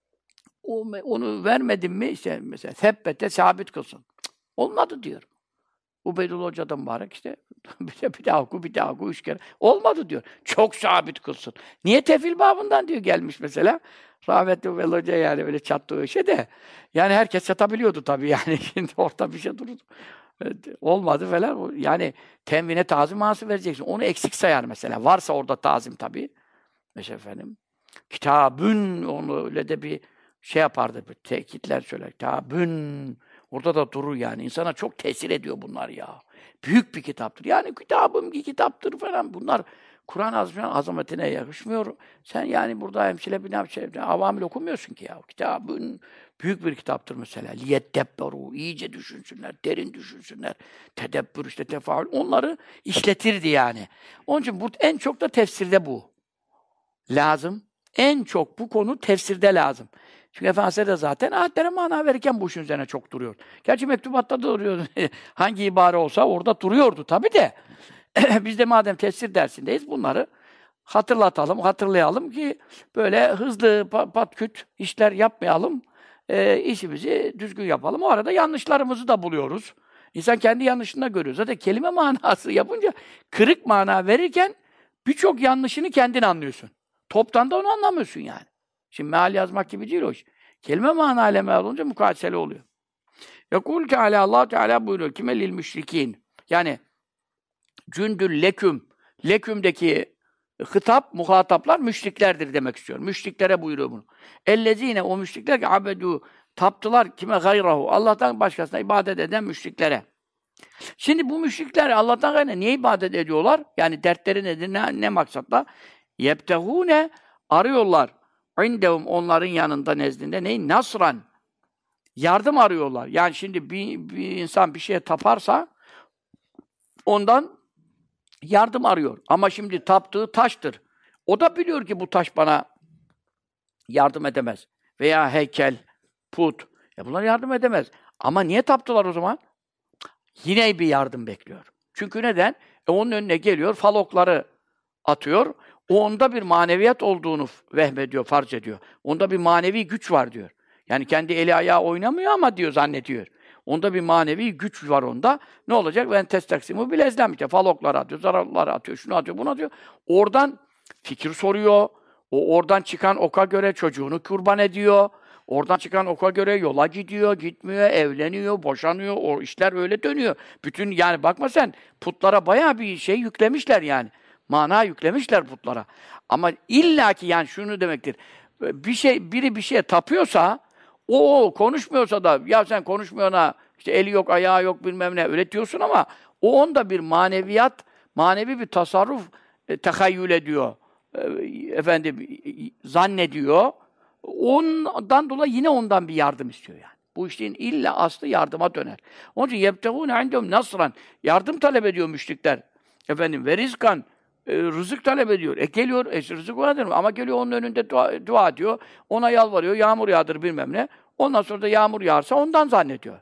onu vermedim mi işte mesela sebbete sabit kılsın. Cık, olmadı diyor. Ubeydullah Hoca'dan mübarek işte bir daha oku 3 kere. Olmadı diyor. Çok sabit kılsın. Niye tefil babından diyor gelmiş mesela. Rahmetli Ubeydullah Hoca yani öyle çattığı işe de. Yani herkes çatabiliyordu tabii yani. Şimdi orta bir şey durdu. Evet, olmadı falan. Yani temvine tazim manası vereceksin. Onu eksik sayar mesela. Varsa orada tazim tabii. Mesela efendim. Kitabün onu öyle de bir şey yapardı. Bir tekitler söyler. Kitabün. Orada da durur yani. İnsana çok tesir ediyor bunlar ya. Büyük bir kitaptır. Yani kitabım bir kitaptır falan. Bunlar Kur'an azametine yakışmıyor. Sen yani burada hemşire bir şey, avamil okumuyorsun ki ya. Kitabın büyük bir kitaptır mesela. Liyeddebberu. İyice düşünsünler, derin düşünsünler. Tedebbür işte tefaül. Onları işletirdi yani. Onun için bu en çok da tefsirde bu lazım. En çok bu konu tefsirde lazım. Çünkü Efendimiz de zaten ayetlere mana verirken bu işin üzerine çok duruyor. Gerçi mektubatta da duruyordu. Hangi ibare olsa orada duruyordu tabii de. Biz de madem tefsir dersindeyiz bunları hatırlatalım, hatırlayalım ki böyle hızlı patküt işler yapmayalım. İşimizi düzgün yapalım. O arada yanlışlarımızı da buluyoruz. İnsan kendi yanlışını da görüyor. Zaten kelime manası yapınca kırık mana verirken birçok yanlışını kendin anlıyorsun. Toptan da onu anlamıyorsun yani. Şimdi meal yazmak gibi değil o iş. Kelime manayla meal olunca mukayeseli oluyor. Yekûl Teâlâ, Allah Teala buyuruyor. Kime lil müşrikîn. Yani cündül leküm. Leküm'deki hitap, muhataplar müşriklerdir demek istiyor. Müşriklere buyuruyor bunu. Ellezîne o müşrikler ki abedû taptılar kime gayrahu. Allah'tan başkasına ibadet eden müşriklere. Şimdi bu müşrikler Allah'tan gayrına niye ibadet ediyorlar? Yani dertleri nedir? Ne maksatla? Yebtehûne arıyorlar. İndehum onların yanında nezdinde neyi? Nasran. Yardım arıyorlar. Yani şimdi bir insan bir şeye taparsa ondan yardım arıyor. Ama şimdi taptığı taştır. O da biliyor ki bu taş bana yardım edemez. Veya heykel, put. Bunlar yardım edemez. Ama niye taptılar o zaman? Yine bir yardım bekliyor. Çünkü neden? Onun önüne geliyor, falokları atıyor. O onda bir maneviyat olduğunu vehmediyor, farz ediyor. Onda bir manevi güç var diyor. Yani kendi eli ayağı oynamıyor ama diyor, zannediyor. Onda bir manevi güç var onda. Ne olacak? Ben testaksimu bilezlem işte. Falokları atıyor, zararları atıyor, şunu atıyor, bunu atıyor. Oradan fikir soruyor. O oradan çıkan oka göre çocuğunu kurban ediyor. Oradan çıkan oka göre yola gidiyor, gitmiyor, evleniyor, boşanıyor. O işler öyle dönüyor. Bütün yani bakma sen putlara bayağı bir şey yüklemişler yani. Mana yüklemişler putlara. Ama illaki yani şunu demektir. Biri bir şeye tapıyorsa o konuşmuyorsa da ya sen konuşmayana işte eli yok, ayağı yok bilmem ne öyle diyorsun ama o onda bir maneviyat, manevi bir tasarruf tehayyül ediyor. Efendim zannediyor. Ondan dolayı yine ondan bir yardım istiyor yani. Bu işin illa aslı yardıma döner. Onun için yebtegûne indehum nasran. Yardım talep ediyor müşrikler. Efendim ve rizkan. Rızık talep ediyor. Geliyor, rızık vardır mı? Ama geliyor onun önünde dua ediyor. Ona yalvarıyor. Yağmur yağdır bilmem ne. Ondan sonra da yağmur yağarsa ondan zannediyor.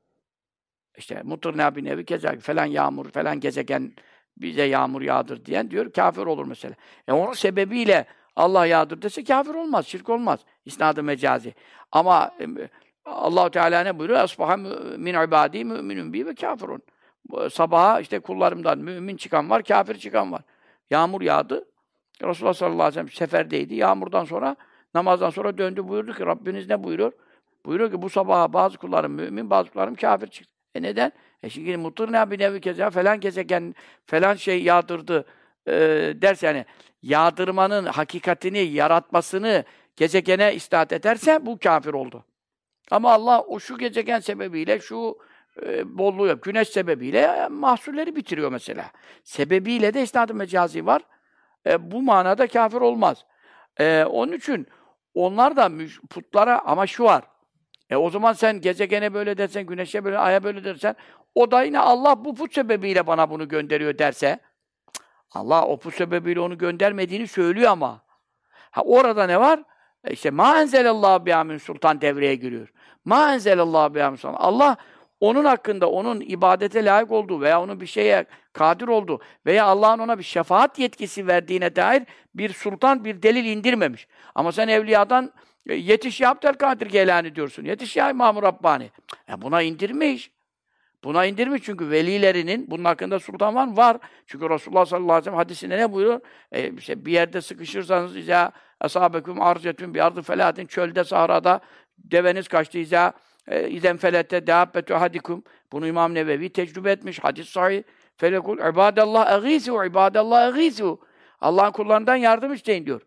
İşte mutrina bir nevi keza falan yağmur, falan gezegen bize yağmur yağdır diyen diyor, kafir olur mesela. Onun sebebiyle Allah yağdır dese kafir olmaz, şirk olmaz. İsnad-ı mecazi. Ama Allah-u Teala ne buyuruyor? Asbaha min ibadî müminun bi ve kafirun. Sabaha işte kullarımdan mümin çıkan var, kafir çıkan var. Yağmur yağdı. Resulullah sallallahu aleyhi ve sellem seferdeydi. Yağmurdan sonra Namazdan sonra döndü buyurdu ki Rabbiniz ne buyuruyor? Buyuruyor ki bu sabaha bazı kullarım mümin, bazı kullarım kâfir çıktı. Neden? Şimdi mutırna bir nevi keza falan gezegen falan şey yağdırdı derse yani yağdırmanın hakikatini, yaratmasını gezegene istat ederse bu kâfir oldu. Ama Allah o şu gezegen sebebiyle şu bolluğu yap. Güneş sebebiyle mahsulleri bitiriyor mesela. Sebebiyle de isnad-ı mecazi var. Bu manada kâfir olmaz. Onun için onlar da putlara ama şu var. O zaman sen gezegene böyle dersen, güneşe böyle, aya böyle dersen, o da yine Allah bu put sebebiyle bana bunu gönderiyor derse, Allah o put sebebiyle onu göndermediğini söylüyor ama. Ha orada ne var? İşte ma enzelallahu biha min sultan devreye giriyor. Ma enzelallahu biha min sultan. Allah onun hakkında onun ibadete layık olduğu veya onun bir şeye kadir olduğu veya Allah'ın ona bir şefaat yetkisi verdiğine dair bir sultan, bir delil indirmemiş. Ama sen evliyadan yetiş ya Abdülkadir Geylani diyorsun. Yetiş ya İmam-ı Rabbani. Buna indirmiş. Buna indirmiş çünkü velilerinin bunun hakkında sultan var mı? Var. Çünkü Resulullah sallallahu aleyhi ve sellem hadisinde ne buyuruyor? İşte bir yerde sıkışırsanız izâ asâbeküm arzetün bi ardı felâtin çölde, sahrada deveniz kaçtı izen felette dâbbetü hadikum. Bunu İmam Nevevi tecrübe etmiş. Hadis sahih. Felekul ibâdallah egîsû ibâdallah egîsû. Allah'ın kullarından yardım isteyin diyor.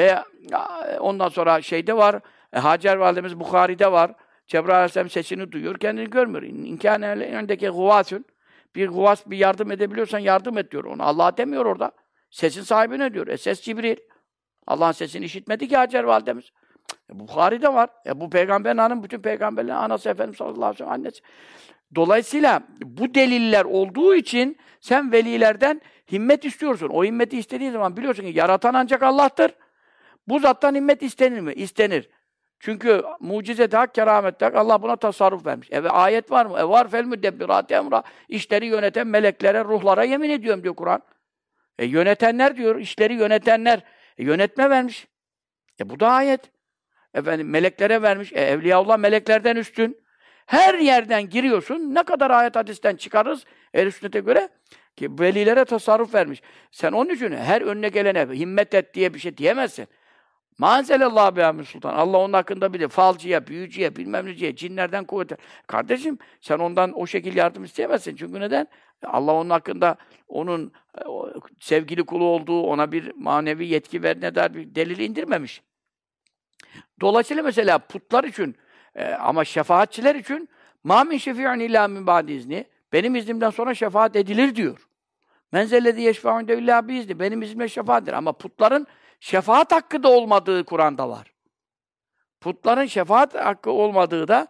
Ondan sonra şeyde var. Hacer validemiz Bukhari'de var. Cebrail aleyhisselam sesini duyuyor, kendini görmüyor. İmkâne öndeki guvâsün. Bir guvas bir yardım edebiliyorsan yardım et diyor. Onu Allah demiyor orada. Sesin sahibi ne diyor? Ses Cibril. Allah'ın sesini işitmedi ki Hacer validemiz. Bukhari'de var. Bu peygamberin hanım, bütün peygamberlerin anası Efendimiz sallallahu aleyhi ve sellem annesi. Dolayısıyla bu deliller olduğu için sen velilerden himmet istiyorsun. O himmeti istediğin zaman biliyorsun ki yaratan ancak Allah'tır. Bu zattan himmet istenir mi? İstenir. Çünkü mucize-de hak, keramet-de hak, Allah buna tasarruf vermiş. Ayet var mı? Var fel müddebbirâti emrâ. İşleri yöneten meleklere, ruhlara yemin ediyorum diyor Kur'an. Yönetenler diyor, işleri yönetenler. Yönetme vermiş. Bu da ayet. Meleklere vermiş. Evliyaullah meleklerden üstün. Her yerden giriyorsun. Ne kadar ayet hadisten çıkarırız ehl-i sünnete göre ki velilere tasarruf vermiş. Sen onun için her önüne gelene himmet et diye bir şey diyemezsin. Mâzelallâhu biha min sultan. Allah onun hakkında bilir. Falcıya, büyücüye, bilmem neciye, cinlerden kuvvet. Kardeşim sen ondan o şekilde yardım isteyemezsin. Çünkü neden? Allah onun hakkında onun sevgili kulu olduğu, ona bir manevi yetki verdiğine dair bir delil indirmemiş. Dolayısıyla mesela putlar için ama şefaatçiler için mâ min şefî'in illâ min ba'di izni. Benim iznimden sonra şefaat edilir diyor. Menzellezî yeşfe'un de illâ biizni. Benim iznimle şefaattir. Ama putların şefaat hakkı da olmadığı Kur'an'da var. Putların şefaat hakkı olmadığı da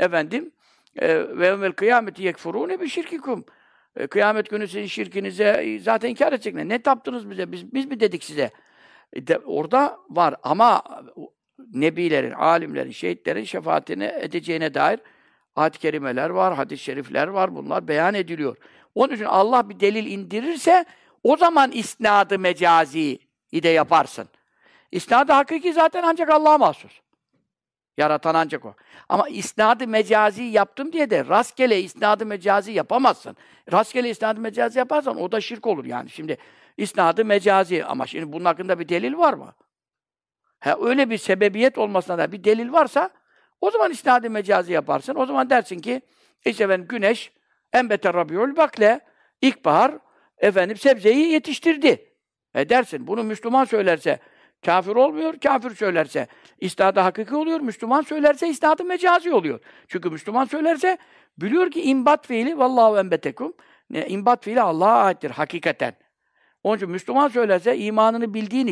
ve yevmel kıyameti yekfurûne bi şirkikum. Kıyamet günü sizin şirkinize zaten inkar edecekler. Ne taptınız bize? Biz mi dedik size? Orada var ama nebilerin, alimlerin, şehitlerin şefaatini edeceğine dair ayet-i kerimeler var, hadis-i şerifler var. Bunlar beyan ediliyor. Onun için Allah bir delil indirirse o zaman isnad-ı mecazi de yaparsın. İsnad-ı hakiki zaten ancak Allah'a mahsus. Yaratan ancak o. Ama isnad-ı mecazi yaptım diye de rastgele isnad-ı mecazi yapamazsın. Rastgele isnad-ı mecazi yaparsan o da şirk olur yani. Şimdi isnad-ı mecazi ama şimdi bunun hakkında bir delil var mı? Öyle bir sebebiyet olmasına da bir delil varsa o zaman isnad-ı mecazi yaparsın. O zaman dersin ki işte güneş enbete rabiul bakle ilkbahar sebzeyi yetiştirdi. Dersin. Bunu Müslüman söylerse kafir olmuyor, kafir söylerse isnad-ı hakiki oluyor, Müslüman söylerse isnad-ı mecazi oluyor. Çünkü Müslüman söylerse biliyor ki imbat fiili vallahu enbetekum. İmbat fiili Allah'a aittir hakikaten. Onun için Müslüman söylerse imanını bildiğin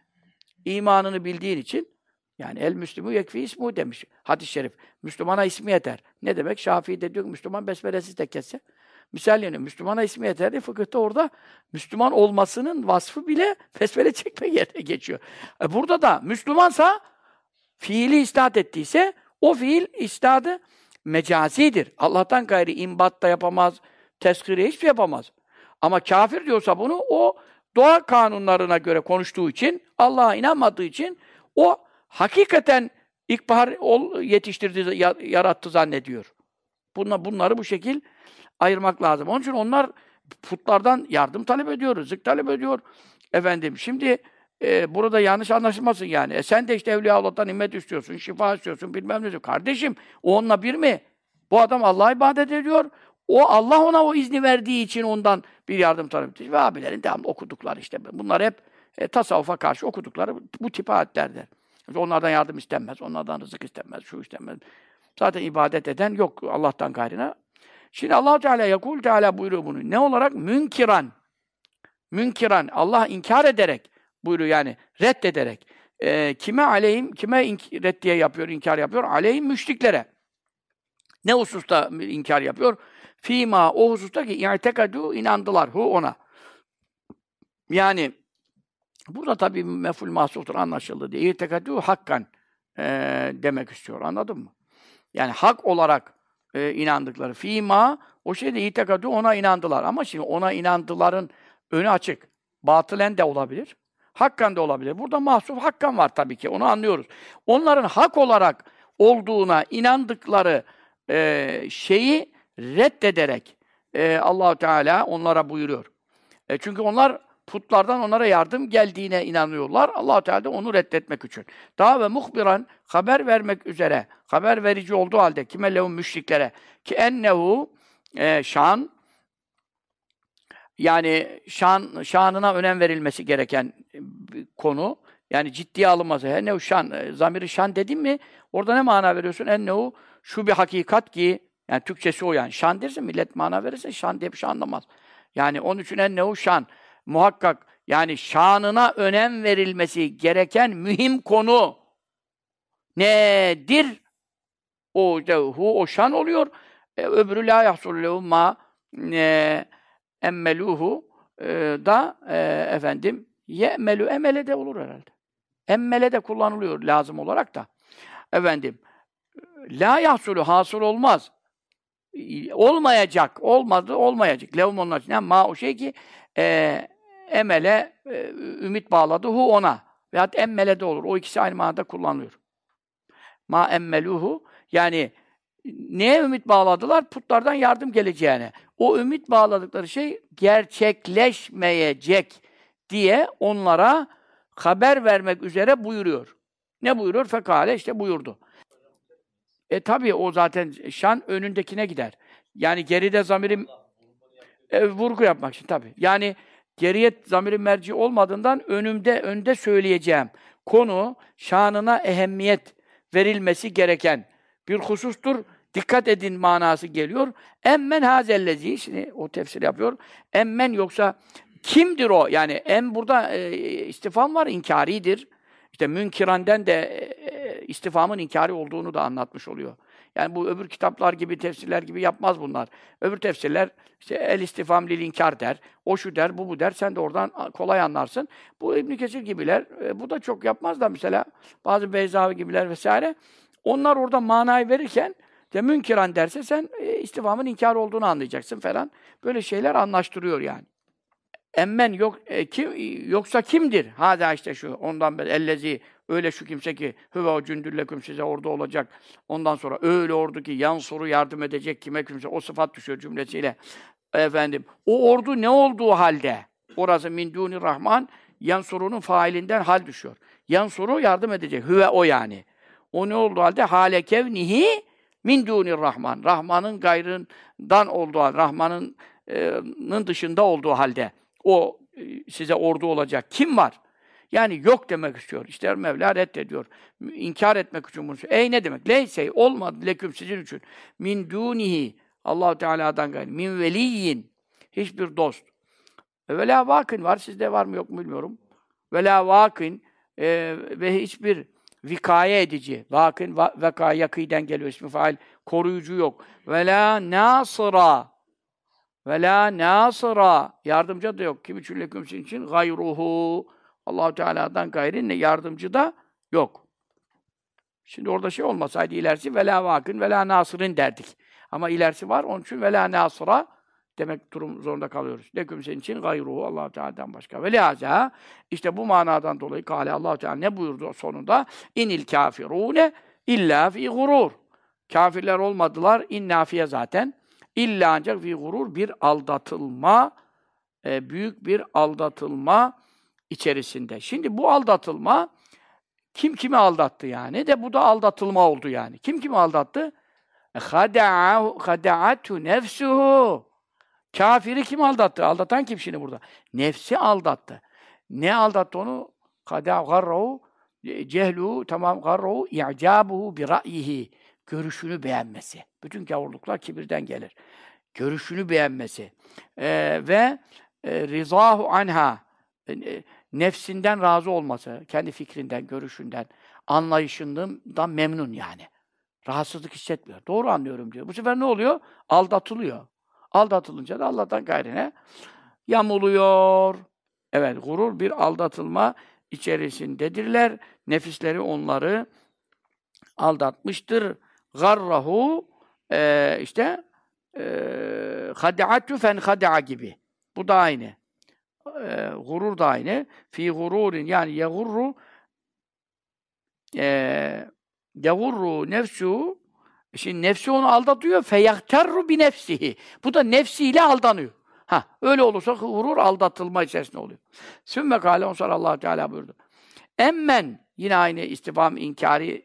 için yani el müslümü yekfi ismu demiş hadis-i şerif. Müslümana ismi yeter. Ne demek? Şafii de diyor ki Müslüman besmelesiz de kesse. Misal yani Müslümana ismi yeter diye fıkıhta orada Müslüman olmasının vasfı bile besmele çekme yerine geçiyor. Burada da Müslümansa fiili isnat ettiyse o fiil isnadı mecazidir. Allah'tan gayri imbat da yapamaz, tezkire hiçbir şey yapamaz. Ama kafir diyorsa bunu o doğa kanunlarına göre konuştuğu için, Allah'a inanmadığı için o hakikaten ilkbahar yetiştirdi, yarattı zannediyor. Bunları bu şekil ayırmak lazım. Onun için onlar putlardan yardım talep ediyor, rızık talep ediyor. Şimdi burada yanlış anlaşılmasın yani. Sen de işte Evliyaullah'tan nimet istiyorsun, şifa istiyorsun, bilmem ne diyor. Kardeşim, o onunla bir mi? Bu adam Allah'a ibadet ediyor. O Allah ona o izni verdiği için ondan bir yardım talep ediyor. Ve abilerin devamlı okudukları işte. Bunlar hep tasavvufa karşı okudukları bu tip ayetlerdir. Onlardan yardım istenmez, onlardan rızık istenmez, şu istenmez. Zaten ibadet eden yok Allah'tan gayrına. Şimdi Allah Teala yakul Teala buyuruyor bunu. Ne olarak? Münkiran. Münkiran. Allah inkar ederek buyuruyor yani reddederek. Kime reddiye yapıyor, inkar yapıyor? Aleyhim müşriklere. Ne hususta inkar yapıyor? Fîmâ o hususta ki i'tekadû inandılar hu ona. Yani burada tabii mef'ul mahsustur anlaşıldı diye. İ'tekadû hakkan demek istiyor. Anladın mı? Yani hak olarak inandıkları. Fîmâ o şeyde i'tekadû ona inandılar. Ama şimdi ona inandıların önü açık. Batılen de olabilir. Hakkan da olabilir. Burada mahsuf hakkan var tabii ki. Onu anlıyoruz. Onların hak olarak olduğuna inandıkları şeyi reddederek Allah-u Teala onlara buyuruyor. Çünkü onlar putlardan onlara yardım geldiğine inanıyorlar. Allah-u Teala da onu reddetmek için. Daha ve muhbiran haber vermek üzere, haber verici olduğu halde kime lehum müşriklere ki ennehu şan yani şanına önem verilmesi gereken konu. Yani ciddiye alınması. Ennehu şan, zamiri şan dedim mi orada ne mana veriyorsun? Ennehu şu bir hakikat ki yani Türkçesi o yani. Şan dersin millet mana verirse şan diye bir şey anlamaz. Yani onun için ennehu şan. Muhakkak yani şanına önem verilmesi gereken mühim konu nedir? O işte o şan oluyor. Öbürü la yahsullehu ma emmeluhu da efendim ye'melu emele de olur herhalde. Emmele de kullanılıyor lazım olarak da. Efendim la yahsulu hasıl olmaz. Olmayacak. Olmadı olmayacak. Levum onlar için. Yani ma o şey ki emele ümit bağladı hu ona. Veyahut emmele de olur. O ikisi aynı manada kullanılıyor. Ma emmeluhu yani neye ümit bağladılar? Putlardan yardım geleceğine. O ümit bağladıkları şey gerçekleşmeyecek diye onlara haber vermek üzere buyuruyor. Ne buyuruyor? Fekale işte buyurdu. Tabii o zaten şan önündekine gider. Yani geride zamirin vurgu yapmak için tabii. Yani geriye zamirin merci olmadığından önde söyleyeceğim konu şanına ehemmiyet verilmesi gereken bir husustur. Dikkat edin manası geliyor. Emmen hazellezi şimdi o tefsir yapıyor. Emmen yoksa kimdir o? Yani burada istifam var, inkaridir. İşte münkiranden de istifamın inkari olduğunu da anlatmış oluyor. Yani bu öbür kitaplar gibi, tefsirler gibi yapmaz bunlar. Öbür tefsirler işte el istifam lil inkar der, o şu der, bu der. Sen de oradan kolay anlarsın. Bu İbn Kesir gibiler, bu da çok yapmaz da mesela bazı Beyzavi gibiler vesaire. Onlar orada manayı verirken de münkiran derse sen istifamın inkar olduğunu anlayacaksın falan. Böyle şeyler anlaştırıyor yani. Emmen yoksa kimdir? Hâdâ işte şu, ondan beri ellezî, öyle şu kimse ki hüve o cündülleküm size ordu olacak. Ondan sonra öyle ordu ki yansuru yardım edecek kime kimse. O sıfat düşüyor cümlesiyle. Efendim, o ordu ne olduğu halde? Orası min dûni rahman, yansurunun failinden hal düşüyor. Yansuru yardım edecek. Hüve o yani. O ne olduğu halde? Hâle kevnihi min dûni rahman. Rahmanın gayrından olduğu halde, Rahman'ın dışında olduğu halde o size ordu olacak. Kim var? Yani yok demek istiyor. İşte Mevla reddediyor. İnkar etmek için bunu söylüyor. Ne demek? Leyse olmadı leküm sizin için. Min dunihi Allah Teala'dan gayrı. Min veliyyin hiçbir dost. Ve la vakın var. Sizde var mı yok mu bilmiyorum. Ve la vakın ve hiçbir vikaye edici. Vakın veka yakîden geliyor ismi fail. Koruyucu yok. Ve la nasıra ve la nasıra yardımcı da yok. Kim için leküm sizin için gayruhu Allah-u Teala'dan gayrı ne yardımcı da yok. Şimdi orada şey olmasaydı ilerisi vela vakın vela nasırın derdik. Ama ilerisi var onun için vela nasıra demek durum zorunda kalıyoruz. Leküm senin için gayruhu Allah-u Teala'dan başka. Ve lihaza işte bu manadan dolayı kâle Allah-u Teala ne buyurdu sonunda? İnil kâfirûne illa fî gurur. Kâfirler olmadılar innafiye zaten. İlla ancak fî gurur bir aldatılma büyük bir aldatılma içerisinde. Şimdi bu aldatılma kim kimi aldattı yani? De bu da aldatılma oldu yani. Kim kimi aldattı? Hada'atu nefsuhu. Kafiri kim aldattı? Aldatan kim şimdi burada? Nefsi aldattı. Ne aldattı onu? Garrahu cehlu tamam garrahu i'cabuhu bi ra'yihi. Görüşünü beğenmesi. Bütün gavurluklar kibirden gelir. Görüşünü beğenmesi. Ve rizahu anha. Nefsinden razı olması. Kendi fikrinden, görüşünden, anlayışından memnun yani. Rahatsızlık hissetmiyor. Doğru anlıyorum diyor. Bu sefer ne oluyor? Aldatılıyor. Aldatılınca da Allah'tan gayrine yamuluyor. Evet, gurur bir aldatılma içerisindedirler. Nefisleri onları aldatmıştır. Garrahu işte hadi'atü fen hadi'a gibi. Bu da aynı. Gurur da aynı. Fi gururin yani yegurru nefsu. Şimdi nefsi onu aldatıyor. Feyahterru bi nefsihi. Bu da nefsiyle aldanıyor. Ha, öyle olursa gurur aldatılma içerisinde oluyor. Sümme kâle on sonra Allah Teala buyurdu. Emmen yine aynı istifham inkari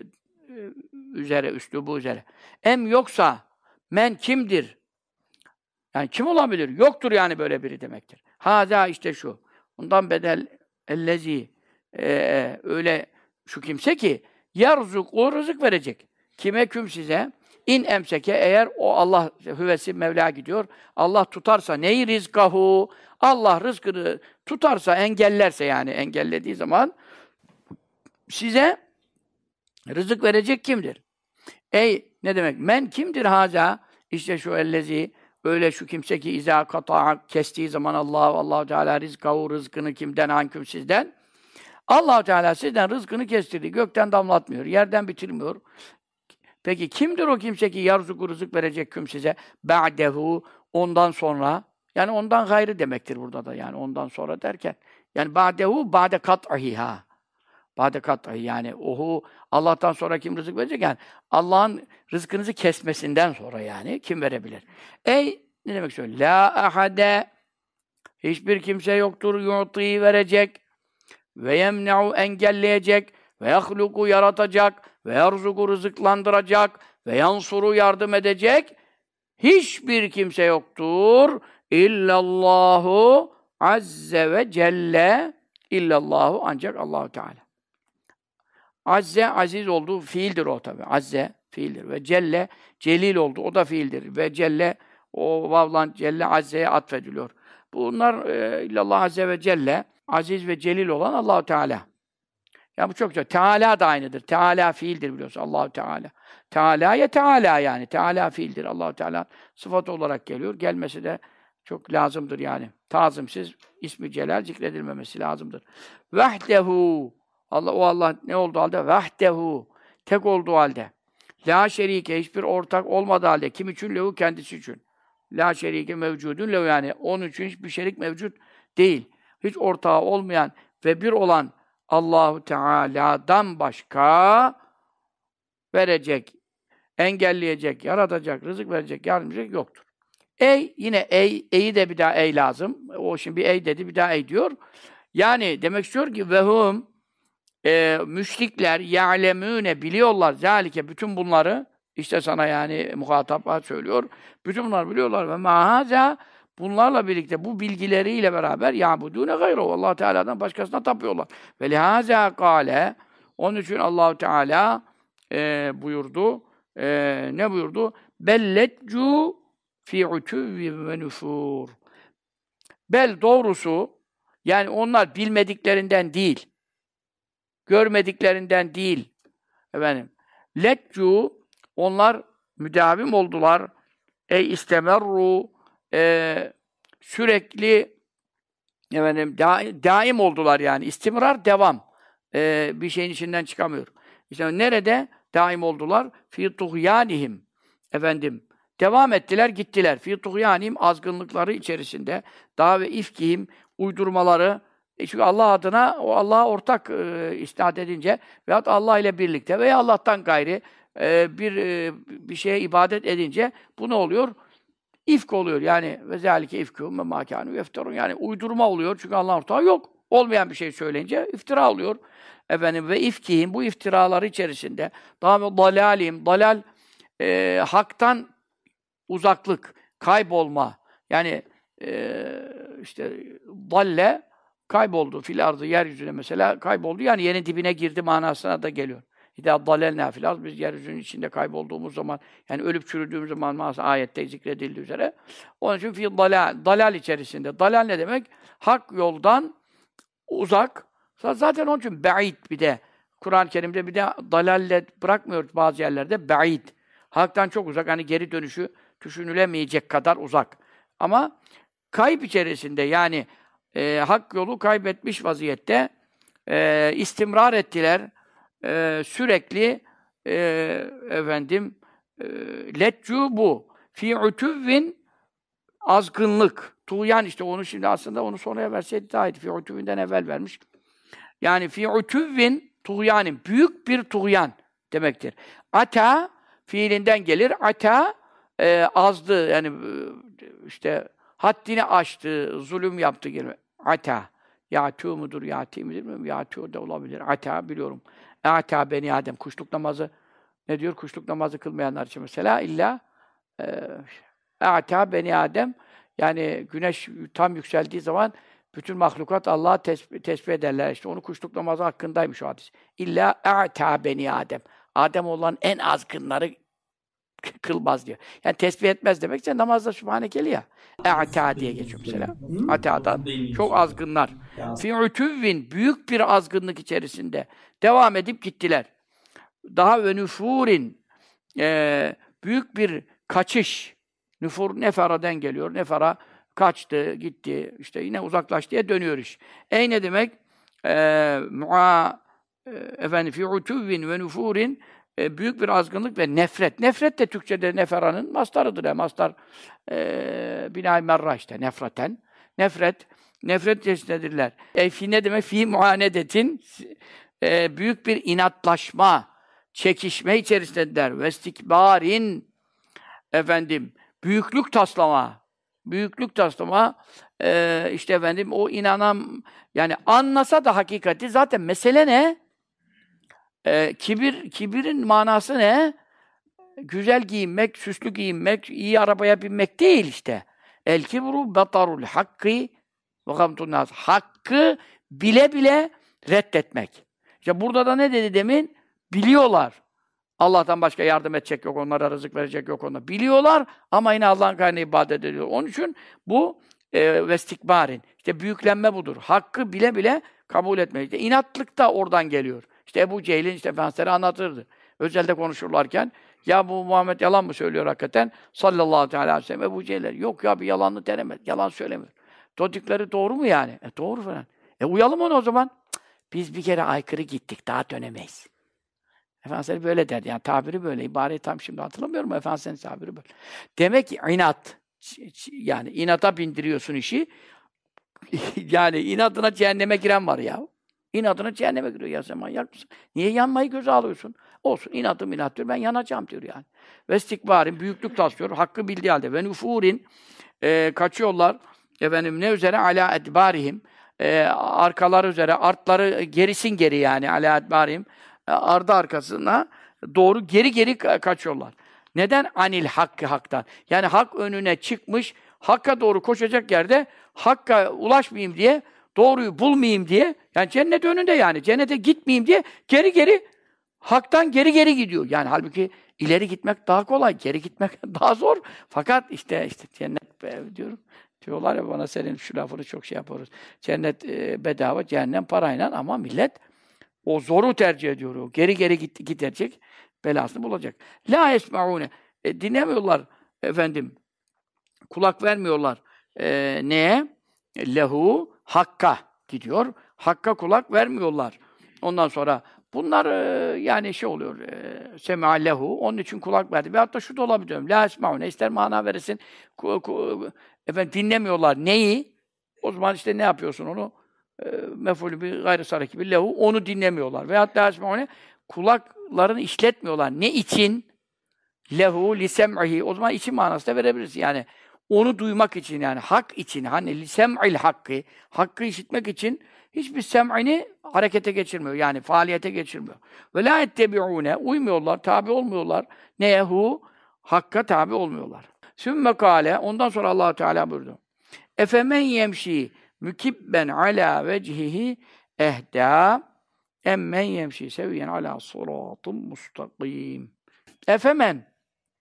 üzere, üslubu üzere. Em yoksa men kimdir? Yani kim olabilir? Yoktur yani böyle biri demektir. Hâzâ işte şu. Bundan bedel ellezî öyle şu kimse ki yerzuk o rızık verecek. Kime küm size? İn emseke eğer o Allah hüvesi Mevla gidiyor. Allah tutarsa neyi rizkahu? Allah rızkını tutarsa, engellerse yani engellediği zaman size rızık verecek kimdir? Ey ne demek? Men kimdir haza? İşte şu ellezi öyle şu kimse ki izâ kata'a kestiği zaman Allah Teala rizkahu rızkını kimden hanküm sizden? Allah Teala sizden rızkını kestirdi. Gökten damlatmıyor, yerden bitirmiyor. Peki kimdir o kimse ki yarzuku rızık verecek küm size? Ba'dehu ondan sonra yani ondan gayrı demektir burada da yani ondan sonra derken yani ba'dehu ba'de kat'iha. Ba'de kat'i yani ohu Allah'tan sonra kim rızık verecek yani Allah'ın rızkınızı kesmesinden sonra yani kim verebilir? Ey ne demek söylüyor? La ahade hiçbir kimse yoktur yu'ti'yi verecek ve yemne'u engelleyecek ve yahluku yaratacak ve yarzuku rızıklandıracak ve yansuru yardım edecek hiçbir kimse yoktur. İllallahu azze ve celle illallahu ancak Allahu Teala. Azze aziz olduğu fiildir o tabi. Azze fiildir ve celle celil oldu o da fiildir ve celle o vavlan celle azze'ye atfediliyor. Bunlar illallah azze ve celle aziz ve celil olan Allahu Teala. Ya bu çok güzel. Teala da aynıdır. Teala fiildir biliyorsun. Allahu Teala. Teala'ya Teala yani. Teala fiildir. Allahu Teala sıfat olarak geliyor. Gelmesi de çok lazımdır yani. Tazimsiz ismi celal zikredilmemesi lazımdır. Vahdehu. Allah ne olduğu halde? Vahdehu. Tek olduğu halde. La şerike. Hiçbir ortak olmadığı halde. Kim için? Lehu kendisi için. La şerike mevcudun lehu yani. Onun için hiçbir şerik mevcut değil. Hiç ortağı olmayan ve bir olan Allahu Teala'dan başka verecek, engelleyecek, yaratacak, rızık verecek, yardım edecek yoktur. Yine eyi de bir daha ey lazım. O şimdi bir ey dedi, bir daha ey diyor. Yani demek istiyor ki vehum müşrikler ya'lemûne biliyorlar zâlike bütün bunları işte sana yani muhatap söylüyor. Bütün bunları biliyorlar ve mâhâzâ bunlarla birlikte bu bilgileriyle beraber ya'budûne gayrehu Allah Teala'dan başkasına tapıyorlar. Ve lihâzâ kâle onun için Allahu Teala buyurdu. Ne buyurdu? Belletcu fi utuvvi ve nufur. Bel doğrusu yani onlar bilmediklerinden değil. Görmediklerinden değil. Efendim. Letcu onlar müdavim oldular. İstemerru sürekli efendim daim oldular yani. İstimrar devam. Bir şeyin içinden çıkamıyor. İşte nerede daim oldular? Fî tuğyânihim. Efendim devam ettiler, gittiler. Fî tuğyânihim azgınlıkları içerisinde. Daha ve ifkihim uydurmaları. Çünkü Allah adına o Allah'a ortak isnat edince veyahut Allah ile birlikte veya Allah'tan gayri bir şeye ibadet edince bu ne oluyor? İfk oluyor yani ve zâlike ifkûm ve mâ kânû yefterûn yani uydurma oluyor çünkü Allah'ın ortağı yok. Olmayan bir şey söyleyince iftira oluyor. Efendim ve ifkihim bu iftiraları içerisinde daha dalalim, dalal haktan uzaklık, kaybolma. Yani işte dalle kayboldu fil ardı yeryüzüne mesela kayboldu. Yani yerin dibine girdi manasına da geliyor. İdâ dalelnâ fil ardı biz yeryüzünün içinde kaybolduğumuz zaman yani ölüp çürüdüğümüz zaman manası ayette zikredildiği üzere. Onun için fil dalal, dalal içerisinde. Dalal ne demek? Hak yoldan uzak. Zaten onun için ba'id bir de Kur'an-ı Kerim'de bir de dalalle bırakmıyoruz bazı yerlerde. Ba'id. Hak'tan çok uzak. Hani geri dönüşü düşünülemeyecek kadar uzak. Ama kayıp içerisinde yani hak yolu kaybetmiş vaziyette istimrar ettiler. Sürekli efendim leccu bu. Fi utuvvin azgınlık. Tuğyan işte onu şimdi aslında onu sonraya verseydi daha iyiydi. Fi utuvvinden evvel vermiş. Yani fi utuvvin tuğyanin. Büyük bir tuğyan demektir. Ata fiilinden gelir. Ata azdı. Yani işte haddini aştı, zulüm yaptı gibi. Ata. Yâtû mudur, yâtî midir mi? Yâtû da olabilir. Ata biliyorum. Ata beni Adem. Kuşluk namazı ne diyor? Kuşluk namazı kılmayanlar için mesela illa ata beni Adem yani güneş tam yükseldiği zaman bütün mahlukat Allah'a tesbih ederler. İşte onu kuşluk namazı hakkındaymış o hadis. İlla a'ta beni Adem. Adem olan en azgınları kılmaz diyor. Yani tesbih etmez demekse namazda Sübhanekeli ya. A'ta diye geçiyor mesela. Ata'dan çok azgınlar. Fi utuvvin büyük bir azgınlık içerisinde devam edip gittiler. Daha ve nüfurin büyük bir kaçış. Nüfur nefaradan geliyor. Nefara kaçtı, gitti. İşte yine uzaklaştı diye dönüyor iş. Ne demek? Efendim fi utuvvin ve nüfurin büyük bir azgınlık ve nefret. Nefret de Türkçe'de neferanın mastarıdır. Mastar bina-i merra işte nefreten. Nefret çeşitlidirler. Fi ne demek? Fi muanedetin büyük bir inatlaşma, çekişme içerisindeler. Ve istikbarin efendim büyüklük taslama. İşte efendim o inanan yani anlasa da hakikati zaten mesele ne? Kibirin manası ne? Güzel giyinmek, süslü giyinmek, iyi arabaya binmek değil işte. El kibru batarul hakkı ve gamtun nas. Hakkı bile bile reddetmek. İşte burada da ne dedi demin? Biliyorlar. Allah'tan başka yardım edecek yok, onlara rızık verecek yok onlar. Biliyorlar ama yine Allah'ın gayrına ibadet ediyor. Onun için bu vestikbarin. İşte büyüklenme budur. Hakkı bile bile kabul etmek. İşte inatlık da oradan geliyor. İşte Ebu Cehil'in işte Efendimiz'e anlatırdı. Özelde konuşurlarken ya bu Muhammed yalan mı söylüyor hakikaten? Sallallahu aleyhi ve sellem Ebu Cehil'ler. Yok ya bir yalanını denemez. Yalan söylemiyor. Dedikleri doğru mu yani? Doğru falan. Uyalım onu o zaman. Biz bir kere aykırı gittik. Daha dönemeyiz. Efendimiz böyle derdi. Yani tabiri böyle. İbareyi tam şimdi hatırlamıyorum ama Efendimiz'in tabiri böyle. Demek ki inat. Yani inata bindiriyorsun işi. Yani inadına cehenneme giren var ya. İnadına cehenneme giriyor. Ya sen manyak mısın? Niye yanmayı göze alıyorsun? Olsun. İnadım inat diyor. Ben yanacağım diyor yani. Ve istikbarin büyüklük taslıyor. Hakkı bildiği halde. Ve nüfurin kaçıyorlar. Efendim ne üzere? Ala edbarihim. Arkaları üzere. Artları gerisin geri yani. Ala edbarihim. Ardı arkasına doğru geri kaçıyorlar. Neden? Anil hakkı haktan. Yani hak önüne çıkmış, hakka doğru koşacak yerde hakka ulaşmayayım diye, doğruyu bulmayayım diye, yani cennet önünde yani, cennete gitmeyeyim diye haktan geri gidiyor. Yani halbuki ileri gitmek daha kolay, geri gitmek daha zor. Fakat işte cennet diyorum. Diyorlar ya bana senin şu lafını çok şey yapıyoruz. Cennet bedava, cehennem parayla ama millet o zoru tercih ediyor. O geri gidecek, belasını bulacak. La yesmaune. Dinlemiyorlar efendim. Kulak vermiyorlar. Neye? Lehu hakka gidiyor. Hakka kulak vermiyorlar. Ondan sonra bunlar yani şey oluyor. Sem'a lehu. Onun için kulak verdi. Ve hatta şu da olabilir. La yesmaune. İster mana veresin. Efendim dinlemiyorlar. Neyi? O zaman işte ne yapıyorsun onu? Mef'ulü bir gayri saraki lehu onu dinlemiyorlar. Veyahut da esmaune kulaklarını işletmiyorlar. Ne için? Lehu li sem'ihi. O zaman için manası da verebiliriz. Yani onu duymak için yani hak için hani lisem'il hakkı hakkı işitmek için hiçbir sem'ini harekete geçirmiyor. Yani faaliyete geçirmiyor. Ve la ettebi'une uymuyorlar, tabi olmuyorlar. Nehu hakka tabi olmuyorlar. Sümme kâle ondan sonra Allah Teala buyurdu. Efemen yemşi mükibben ala vecihihi ehda emmen yemşi seviyen ala sıratın mustakim. Efemen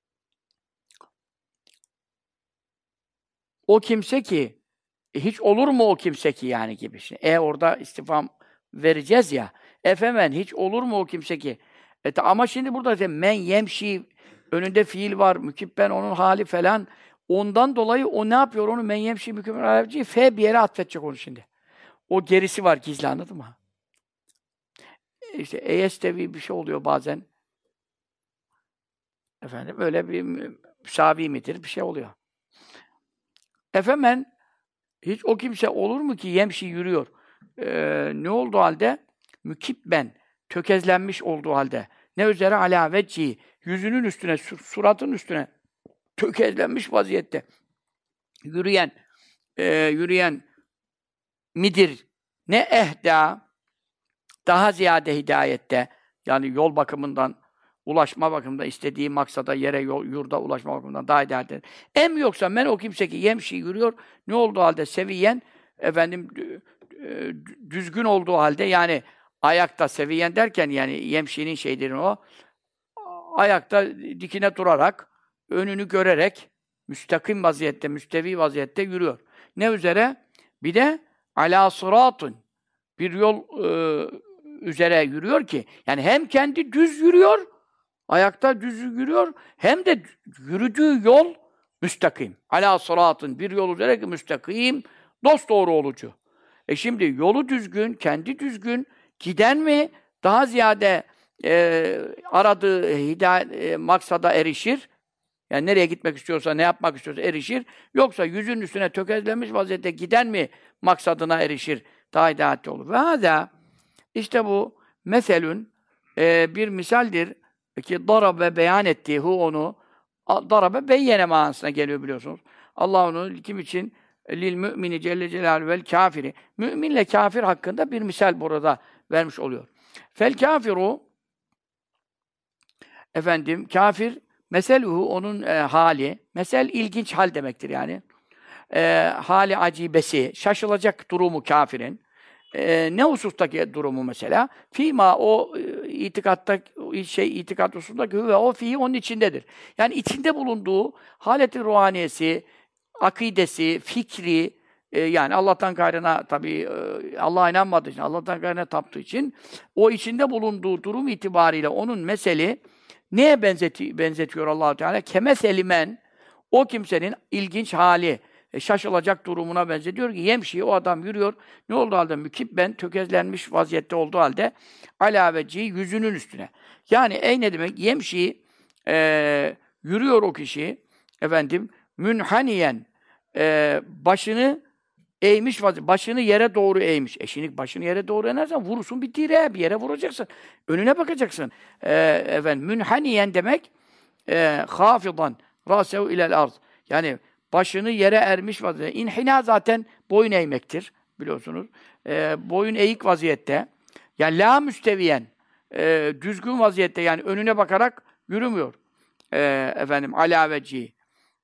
o kimse ki hiç olur mu o kimse ki yani gibi. Şimdi, orada istifham vereceğiz ya. Efemen hiç olur mu o kimse ki? Ama şimdi burada men yemşi önünde fiil var. Mükibben onun hali falan. Ondan dolayı o ne yapıyor? Onu men yemşi mükibben alevci fe bir yere atfedecek onu şimdi. O gerisi var gizli anladın mı? İşte eyestevi bir şey oluyor bazen. Efendim öyle bir müsavi midir? Bir şey oluyor. Efemen hiç o kimse olur mu ki yemşi yürüyor? Ne olduğu halde? Mükibben, tökezlenmiş olduğu halde. Ne üzere alâ vecci, yüzünün üstüne, suratın üstüne tökezlenmiş vaziyette. Yürüyen midir? Ne ehda, daha ziyade hidayette, yani yol bakımından, ulaşma bakımından, istediği maksada, yere, yurda ulaşma bakımından daha hidayette. Em yoksa men o kimse ki yemşi yürüyor, ne olduğu halde seviyen, düzgün olduğu halde, yani ayakta seviyen derken, yani yemşinin şeydir o, ayakta dikine durarak, önünü görerek, müstakim vaziyette, müstevi vaziyette yürüyor. Ne üzere? Bir de alâ sıratın, bir yol üzere yürüyor ki, yani hem kendi düz yürüyor, ayakta düz yürüyor, hem de yürüdüğü yol müstakim. Alâ sıratın, bir yol üzere ki müstakim, dosdoğru olucu. Şimdi yolu düzgün, kendi düzgün, giden mi daha ziyade aradığı maksada erişir? Yani nereye gitmek istiyorsa, ne yapmak istiyorsa erişir. Yoksa yüzün üstüne tökezlenmiş vaziyette giden mi maksadına erişir? Daha hidayetli olur. Ve hâzâ, işte bu meselün bir misaldir ki darabe beyan ettiği onu darabe beyyene manasına geliyor biliyorsunuz. Allah onu kim için lil mümini celle celaluhu vel kafiri. Müminle kafir hakkında bir misal burada vermiş oluyor. Fel kafiru kafir meseluhu onun hali. Mesel ilginç hal demektir yani. Hali acibesi, şaşılacak durumu kafirin. Ne husustaki durumu mesela? Fîmâ o itikat hususundaki ve o fihi onun içindedir. Yani içinde bulunduğu haleti ruhaniyesi, akidesi, fikri, yani Allah'tan gayrına tabii Allah'a inanmadığı için, Allah'tan gayrına taptığı için o içinde bulunduğu durum itibariyle onun meseli neye benzetiyor Allah Teala? Kemeselimen o kimsenin ilginç hali, şaşılacak durumuna benzetiyor ki yemşi o adam yürüyor. Ne oldu halde? Mükibben tökezlenmiş vaziyette olduğu halde alaveci yüzünün üstüne. Yani ne demek? Yemşi yürüyor o kişi münhaniyen başını eğmiş vaziyette. Başını yere doğru eğmiş. Şimdi başını yere doğru eğersen vurursun bir direğe, bir yere vuracaksın. Önüne bakacaksın. Münhaniyen demek hafidan rasehu ilel arz. Yani başını yere ermiş vaziyette. İnhina zaten boyun eğmektir biliyorsunuz. Boyun eğik vaziyette. Yani la müsteviyen düzgün vaziyette yani önüne bakarak yürümüyor. Ala vecihi.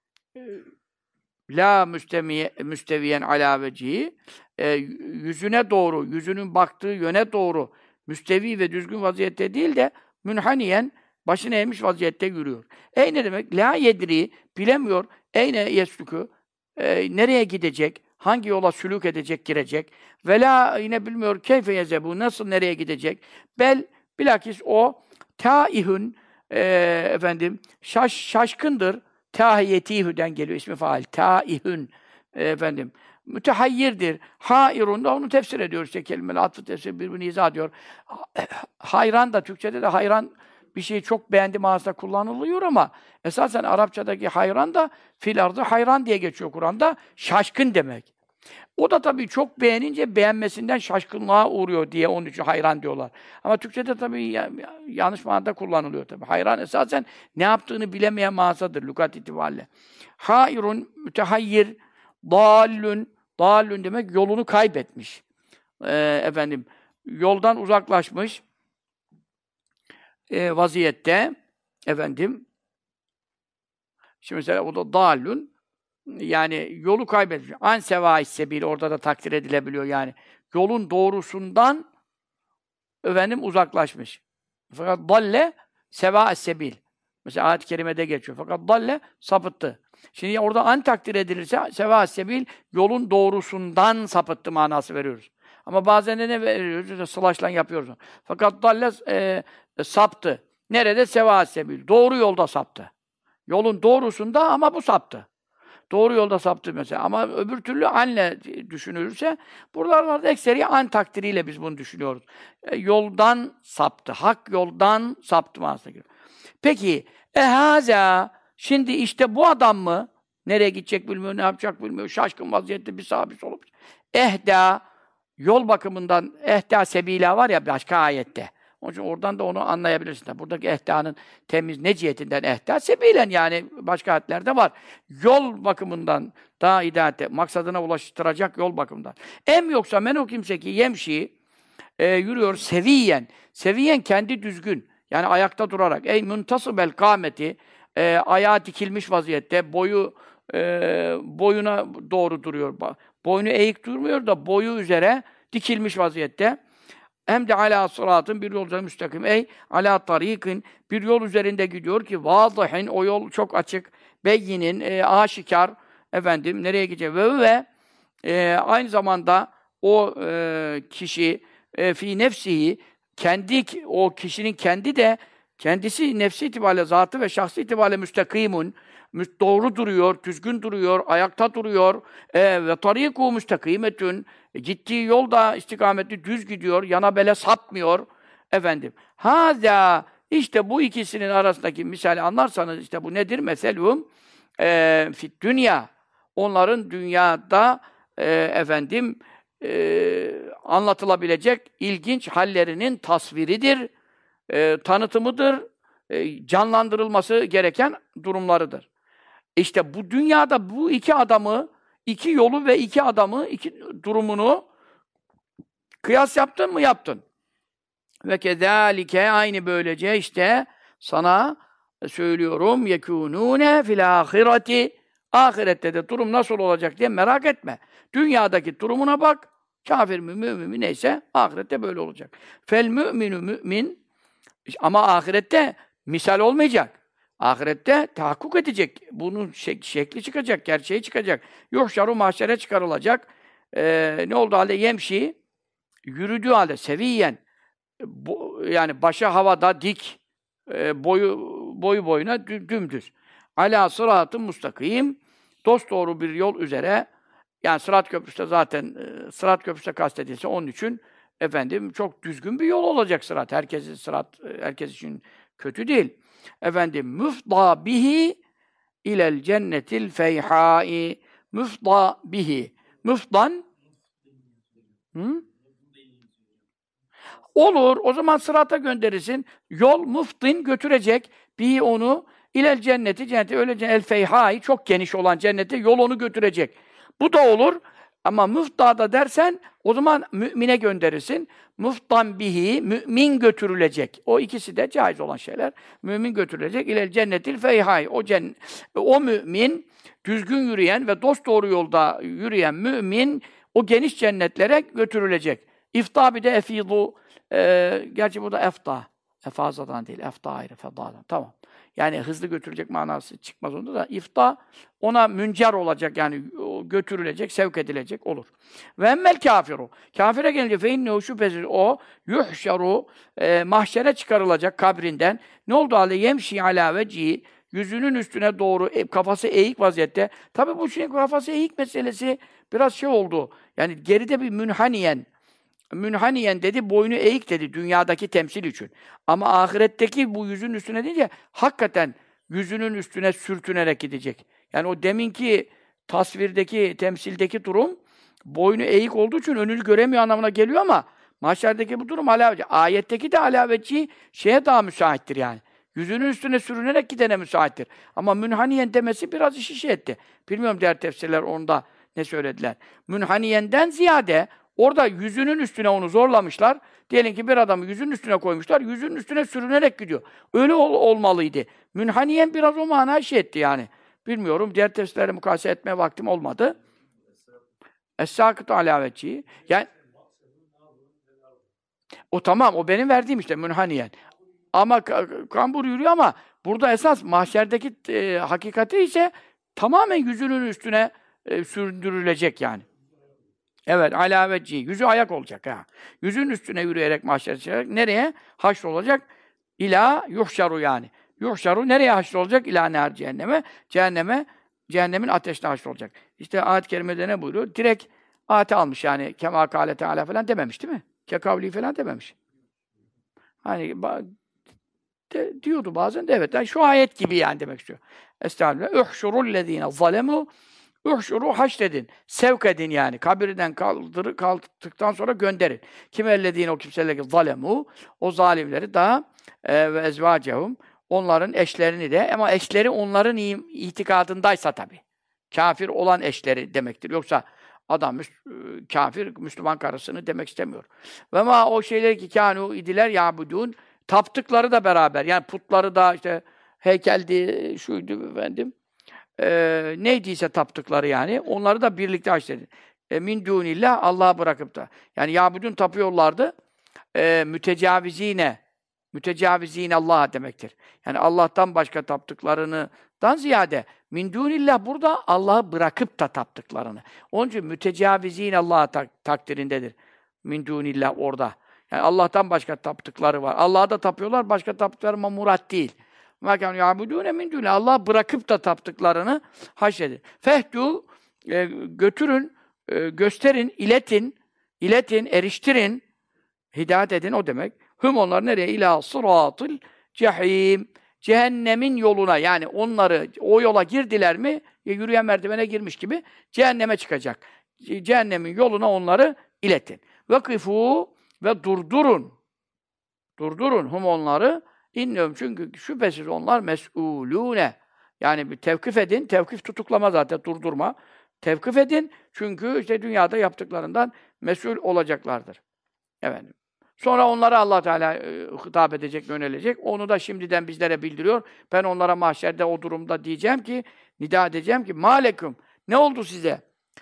La müsteviyen ala vecihi. Yüzüne doğru, yüzünün baktığı yöne doğru müstevi ve düzgün vaziyette değil de münhaniyen başını eğmiş vaziyette yürüyor. Ne demek? La yedri bilemiyor. Eyne yeslükü nereye gidecek? Hangi yola sülük edecek, girecek? Ve la yine bilmiyor keyfe yezebu nasıl nereye gidecek? Bilakis o taihün şaşkındır. Tahiyetihü'den geliyor ismi faal. Taihün mütehayyirdir. Hairun da onu tefsir ediyor işte kelimeyle atfı tefsir birbirini izah ediyor. Hayran da Türkçede de hayran bir şeyi çok beğendi manasında kullanılıyor ama esasen Arapçadaki hayran da fil ardı hayran diye geçiyor Kur'an'da. Şaşkın demek. O da tabii çok beğenince beğenmesinden şaşkınlığa uğruyor diye onun için hayran diyorlar. Ama Türkçe'de tabii yanlış manada kullanılıyor tabii. Hayran esasen ne yaptığını bilemeyen mağazadır lügat itibariyle. Hayrun, mütehayyir, dallün, dallün demek yolunu kaybetmiş. Efendim, yoldan uzaklaşmış vaziyette, efendim, şimdi mesela o da dallün, yani yolu kaybetmiş. An sevâis sebil, orada da takdir edilebiliyor yani. Yolun doğrusundan efendim uzaklaşmış. Fakat dalle sevâes sebil. Mesela ayet-i kerimede geçiyor. Fakat dalle sapıttı. Şimdi orada an takdir edilirse sevâes sebil, yolun doğrusundan sapıttı manası veriyoruz. Ama bazen de ne veriyoruz? İşte sılaşlan yapıyoruz. Fakat dalle saptı. Nerede? Sevâes sebil. Doğru yolda saptı. Yolun doğrusunda ama bu saptı. Doğru yolda saptı mesela. Ama öbür türlü anle düşünülürse, buralarda ekseri an takdiriyle biz bunu düşünüyoruz. Yoldan saptı. Hak yoldan saptı manasına geliyor. Peki, şimdi işte bu adam mı? Nereye gidecek bilmiyor, ne yapacak bilmiyor. Şaşkın vaziyette bir sağa bir sola. Ehda, yol bakımından ehda sebila var ya başka ayette. Onun için oradan da onu anlayabilirsin. Buradaki ehda'nın temiz ne cihetinden ehda? Sebilen, yani başka ayetlerde var. Yol bakımından daha hidayete, maksadına ulaştıracak yol bakımından. Yoksa men o kimse ki yemşi yürüyor seviyen. Seviyen kendi düzgün. Yani ayakta durarak. Muntasibel kâmeti, ayağı dikilmiş vaziyette, boyuna doğru duruyor. Boynu eğik durmuyor da boyu üzere dikilmiş vaziyette. Hem de alâ sıratın, bir yol üzerinde müstakim. Alâ tarîkın, bir yol üzerinde gidiyor ki vâzihin, o yol çok açık. Beyyinin, aşikar, efendim, nereye gidecek? Ve aynı zamanda o kişi fî nefsihi, o kişinin kendisi nefsi itibariyle, zatı ve şahsı itibariyle müstakîmun, doğru duruyor, düzgün duruyor, ayakta duruyor. Ve tarîkû müstakîmetün, gittiği yol da istikametli düz gidiyor, yana bele sapmıyor. Efendim, işte bu ikisinin arasındaki misali anlarsanız, işte bu nedir? Meselhum fit dünya. Onların dünyada efendim anlatılabilecek ilginç hallerinin tasviridir, tanıtımıdır, canlandırılması gereken durumlarıdır. İşte bu dünyada bu iki adamı, iki yolu ve iki adamı, iki durumunu kıyas yaptın mı? Yaptın. Ve kezalike, aynı böylece işte sana söylüyorum, yekûnûne fil âhireti, ahirette de durum nasıl olacak diye merak etme. Dünyadaki durumuna bak, kafir mi, mümin mi neyse, ahirette böyle olacak. Fel mü'minü mümin, ama ahirette misal olmayacak. Ahirette tahakkuk edecek. Bunun şekli çıkacak, gerçeği çıkacak. Yuhşaru, mahşere çıkarılacak. Ne oldu halde? Yemşi, yürüdüğü halde, seviyen, yani başı havada dik, boyu boyuna dümdüz. Alâ sıratın mustakim, dosdoğru bir yol üzere, yani Sırat Köprüsü de zaten, Sırat Köprüsü de kastedilse onun için, efendim, çok düzgün bir yol olacak sırat. Herkes için kötü değil. Efendim, müfdâ bihi ilel cennetil feyhâi. Müfdâ bihi. Müfdan, olur. O zaman sırata gönderirsin. Yol müftin götürecek. Bihi onu ilel cenneti öyle el feyhâi, çok geniş olan cennete yol onu götürecek. Bu da olur. Ama müftâda dersen, o zaman mümine gönderirsin. Müftan bihi, mümin götürülecek. O ikisi de caiz olan şeyler. Mümin götürülecek. İlel cennetil feyhay. O mümin, düzgün yürüyen ve dosdoğru yolda yürüyen mümin, o geniş cennetlere götürülecek. İfta bir de efidu. Gerçi bu da efta. Efazadan değil, efta ayrı, fedadan. Tamam. Yani hızlı götürecek manası çıkmaz onda da. İfta ona müncer olacak, yani götürülecek, sevk edilecek olur. Ve emmel kâfiru. Kâfire gelince fe innehu, şüphesiz o yuhşaru, mahşere çıkarılacak kabrinden. Ne oldu halde? Yemşi alâ vecihi, yüzünün üstüne doğru, kafası eğik vaziyette. Tabi bu şey, kafası eğik meselesi biraz şey oldu. Yani geride bir münhaniyen dedi, boynu eğik dedi dünyadaki temsil için. Ama ahiretteki bu yüzün üstüne deyince hakikaten yüzünün üstüne sürtünerek gidecek. Yani o deminki tasvirdeki, temsildeki durum boynu eğik olduğu için önünü göremiyor anlamına geliyor ama mahşerdeki bu durum ala vecih. Ayetteki de ala vecih şeye daha müsaittir yani. Yüzünün üstüne sürünerek gidene müsaittir. Ama münhaniyen demesi biraz işi şey etti. Bilmiyorum diğer tefsirler onda ne söylediler. Münhaniyenden ziyade orada yüzünün üstüne onu zorlamışlar. Diyelim ki bir adamı yüzünün üstüne koymuşlar, yüzünün üstüne sürünerek gidiyor. Öyle olmalıydı. Münhaniyen biraz o manayı şey etti yani. Bilmiyorum, diğer tefsirleri mukayese etmeye vaktim olmadı. Es-sâkıtu alâ vecihî. Yani o tamam, o benim verdiğim işte münhaniyen. Ama kambur yürüyor ama burada esas mahşerdeki hakikati ise tamamen yüzünün üstüne sürdürülecek yani. Evet, alâ vecihî. Yüzü ayak olacak ha. Yüzün üstüne yürüyerek mahşere çıkarak nereye? Haşr olacak. İlâ yuhşaru yani. Yuhşaru nereye haşr olacak? İlâ nâr cehenneme. Cehennemin ateşine haşr olacak. İşte ayet-i kerimede ne buyuruyor? Direkt ayeti almış yani. Kemâ kâle teâlâ falan dememiş değil mi? Kekavli falan dememiş. Hani diyordu bazen de evet. Yani şu ayet gibi yani demek istiyor. Estağfirullah. Uhşurullezîne zalemû. Uhşuru haşredin. Sevk edin yani. Kabirden kaldırdıktan sonra gönderin. Kimellezîne o kimseleri zalemû. O zalimleri daha ve ezvâcehum. Onların eşlerini de ama eşleri onların itikadındaysa tabii. Kafir olan eşleri demektir. Yoksa adam kafir, Müslüman karısını demek istemiyor. Ve ma o şeyler ki kânû idiler yâbudûn. Taptıkları da beraber. Yani putları da işte heykeldi, şuydu efendim. Neydiyse taptıkları yani. Onları da birlikte haşredin. Min dûnillah Allah'a bırakıp da. Yani yâbudûn tapıyorlardı. Mütecavizine Allah'a demektir. Yani Allah'tan başka taptıklarından ziyade min dûnillah burada Allah'ı bırakıp da taptıklarını. Onun için mütecavizine Allah'a takdirindedir. Min dûnillah orada. Yani Allah'tan başka taptıkları var. Allah'a da tapıyorlar, başka taptıkları murat değil. Mâkân ya'budûne min dûnillah. Allah'ı bırakıp da taptıklarını haşredin. Fehdû götürün, gösterin, iletin, eriştirin, hidayet edin o demek. Hüm onlar nereye? İlâ sırâtıl cehîm. Cehennemin yoluna yani onları o yola girdiler mi yürüyen merdivene girmiş gibi cehenneme çıkacak. Cehennemin yoluna onları iletin. Vakifû ve durdurun. Durdurun hum onları. İnnehum çünkü şüphesiz onlar mes'ûlûne. Yani bir tevkif edin. Tevkif tutuklama zaten durdurma. Tevkif edin. Çünkü işte dünyada yaptıklarından mesul olacaklardır. Efendim. Sonra onlara Allah Teala hitap edecek, yönelecek. Onu da şimdiden bizlere bildiriyor. Ben onlara mahşerde o durumda diyeceğim ki, nida edeceğim ki, mâleküm, ne oldu size?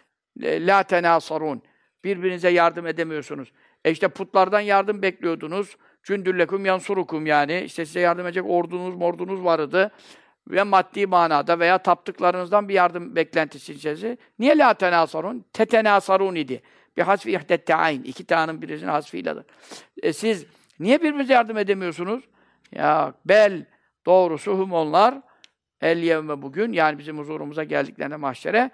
La tenâsarûn. Birbirinize yardım edemiyorsunuz. İşte putlardan yardım bekliyordunuz. Cündüllekum yansurukum yani. İşte size yardım edecek ordunuz vardı. Ve maddi manada veya taptıklarınızdan bir yardım beklentisi içerisinde. Niye la tenâsarûn? Tetenâsarûn idi. Bir hasfi ihdet te'ayn. İki ta'nın birisinin hasfiyledir. Siz niye birbirinize yardım edemiyorsunuz? Ya bel doğrusu hum onlar el yevme bugün yani bizim huzurumuza geldiklerinde mahşere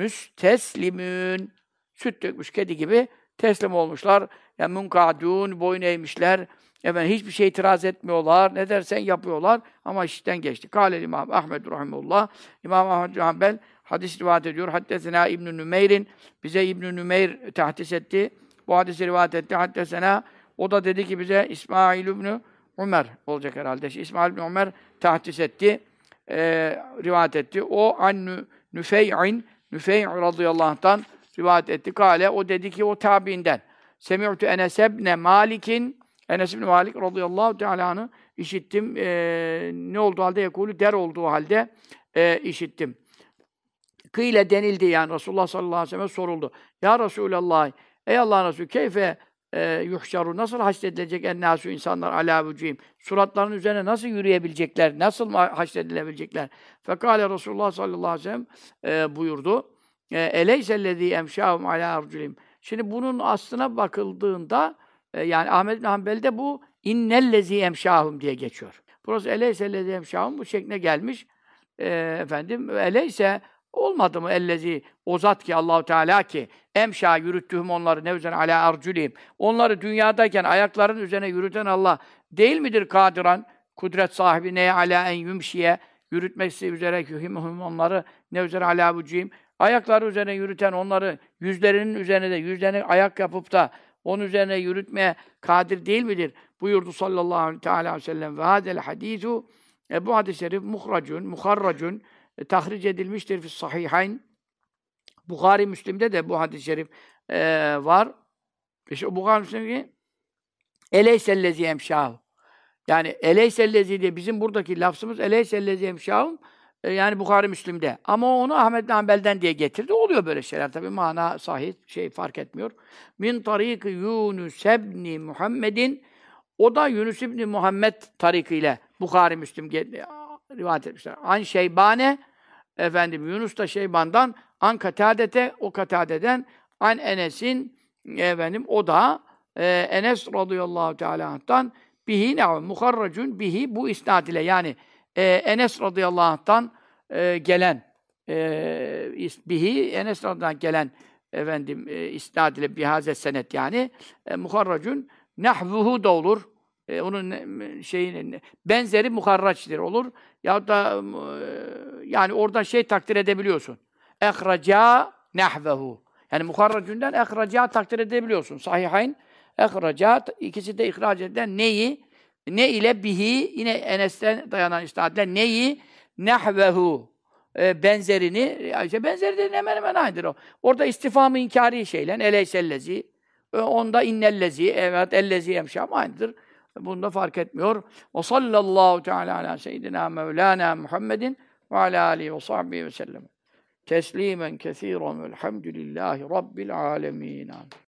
müsteslimün süt dökmüş kedi gibi teslim olmuşlar. Yani munkadun boyun eğmişler. Efendim hiçbir şey itiraz etmiyorlar. Ne dersen yapıyorlar ama işten geçti. Kâlel İmam Ahmed rahimehullah. İmam Ahmed Hanbel hadis rivayet ediyor. Haddesena İbn-i Nümeyr'in bize İbn-i Nümeyr tahdis etti. Bu hadisi rivayet etti. Haddesena o da dedi ki bize İsmail İbn-i Ömer olacak herhalde. İsmail İbn-i Ömer tahdis etti. Rivayet etti. O an Nüfey' radıyallahu anh'tan rivayet etti. Kale o dedi ki o tabiinden. Semi'tu Enes ibn Malik'in Enes ibn Malik radıyallahu teala anh'ı işittim. Ne olduğu halde yekulü der olduğu halde işittim. Kıyle denildi yani Resulullah sallallahu aleyhi ve sellem soruldu. Ya Resulallah, ey Allah'ın Resulü keyfe yuhşaru nasıl haşredilecek ennâsû insanlar alâ vücûhim? Suratlarının üzerine nasıl yürüyebilecekler? Nasıl haşredilebilecekler? Fekâle Resulullah sallallahu aleyhi ve sellem buyurdu. Eleysellezî emşâhum alâ arculihim. Şimdi bunun aslına bakıldığında yani Ahmed bin Hanbel'de bu innellezî emşâhum diye geçiyor. Burası eleysellezî emşâhum bu şekline gelmiş. Efendim eleyse olmadı mı ellezi o zat ki Allahu Teala ki emşa yürüttühüm onları ne üzerine ala arculihim. Onları dünyadayken ayaklarının üzerine yürüten Allah değil midir kadiran kudret sahibi neye ala en yumşiye yürütmesi üzere yuhimuhum onları ne üzere alâ vücûhim ayakları üzerine yürüten onları yüzlerinin üzerine de yüzlerine ayak yapıp da onun üzerine yürütmeye kadir değil midir? Buyurdu sallallahu aleyhi ve sellem ve hadel hadîsu bu hadis-i şerif muharracun tahric edilmiştir fi sahihayn. Buhari Müslim'de de bu hadis-i şerif var. İşte Buhari Müslim'de eleysellezî emşâhu. Yani eleysellezî diye bizim buradaki lafzımız eleysellezî emşâhu yani Buhari Müslim'de. Ama onu Ahmed bin Hanbel'den diye getirdi. Oluyor böyle şeyler tabii. Mana sahih şey fark etmiyor. Min tarîk-i Yunus ibn Muhammedin o da Yunus ibn Muhammed tarikiyle Buhari Müslim rivayet etmişler. An Şeybane efendim Yunus da Şeyban'dan an Katâdete o Katâde'den an Enes'in efendim o da Enes radıyallahu teâlâ anh'tan bihi ne muharracun bihi bu isnad ile yani Enes radıyallahu anh'tan gelen bihi Enes radıyallahu anh'tan gelen efendim isnad ile bihazet senet yani muharracun nahvuhu da olur. Onun şeyinin benzeri muharraçdır olur. Ya da yani oradan şey takdir edebiliyorsun. Ehraca nahvehu. Yani muharracundan ehraca takdir edebiliyorsun. Sahihayn ehraca ikisi de ihraç eden neyi? Ne ile bihi yine Enes'ten dayanan isnadler neyi? Nahvehu. Benzerini işte benzeri de hemen hemen aynıdır o. Orada istifamı inkari şeyler eleysellezi. Onda innellezi evet ellezi emşam aynıdır. Bunda fark etmiyor. Ve sallallahu teala ala seyyidina Mevlana Muhammedin ve ala alihi ve sahbihi ve sellem. Teslimen kesiren velhamdülillahi rabbil alemin.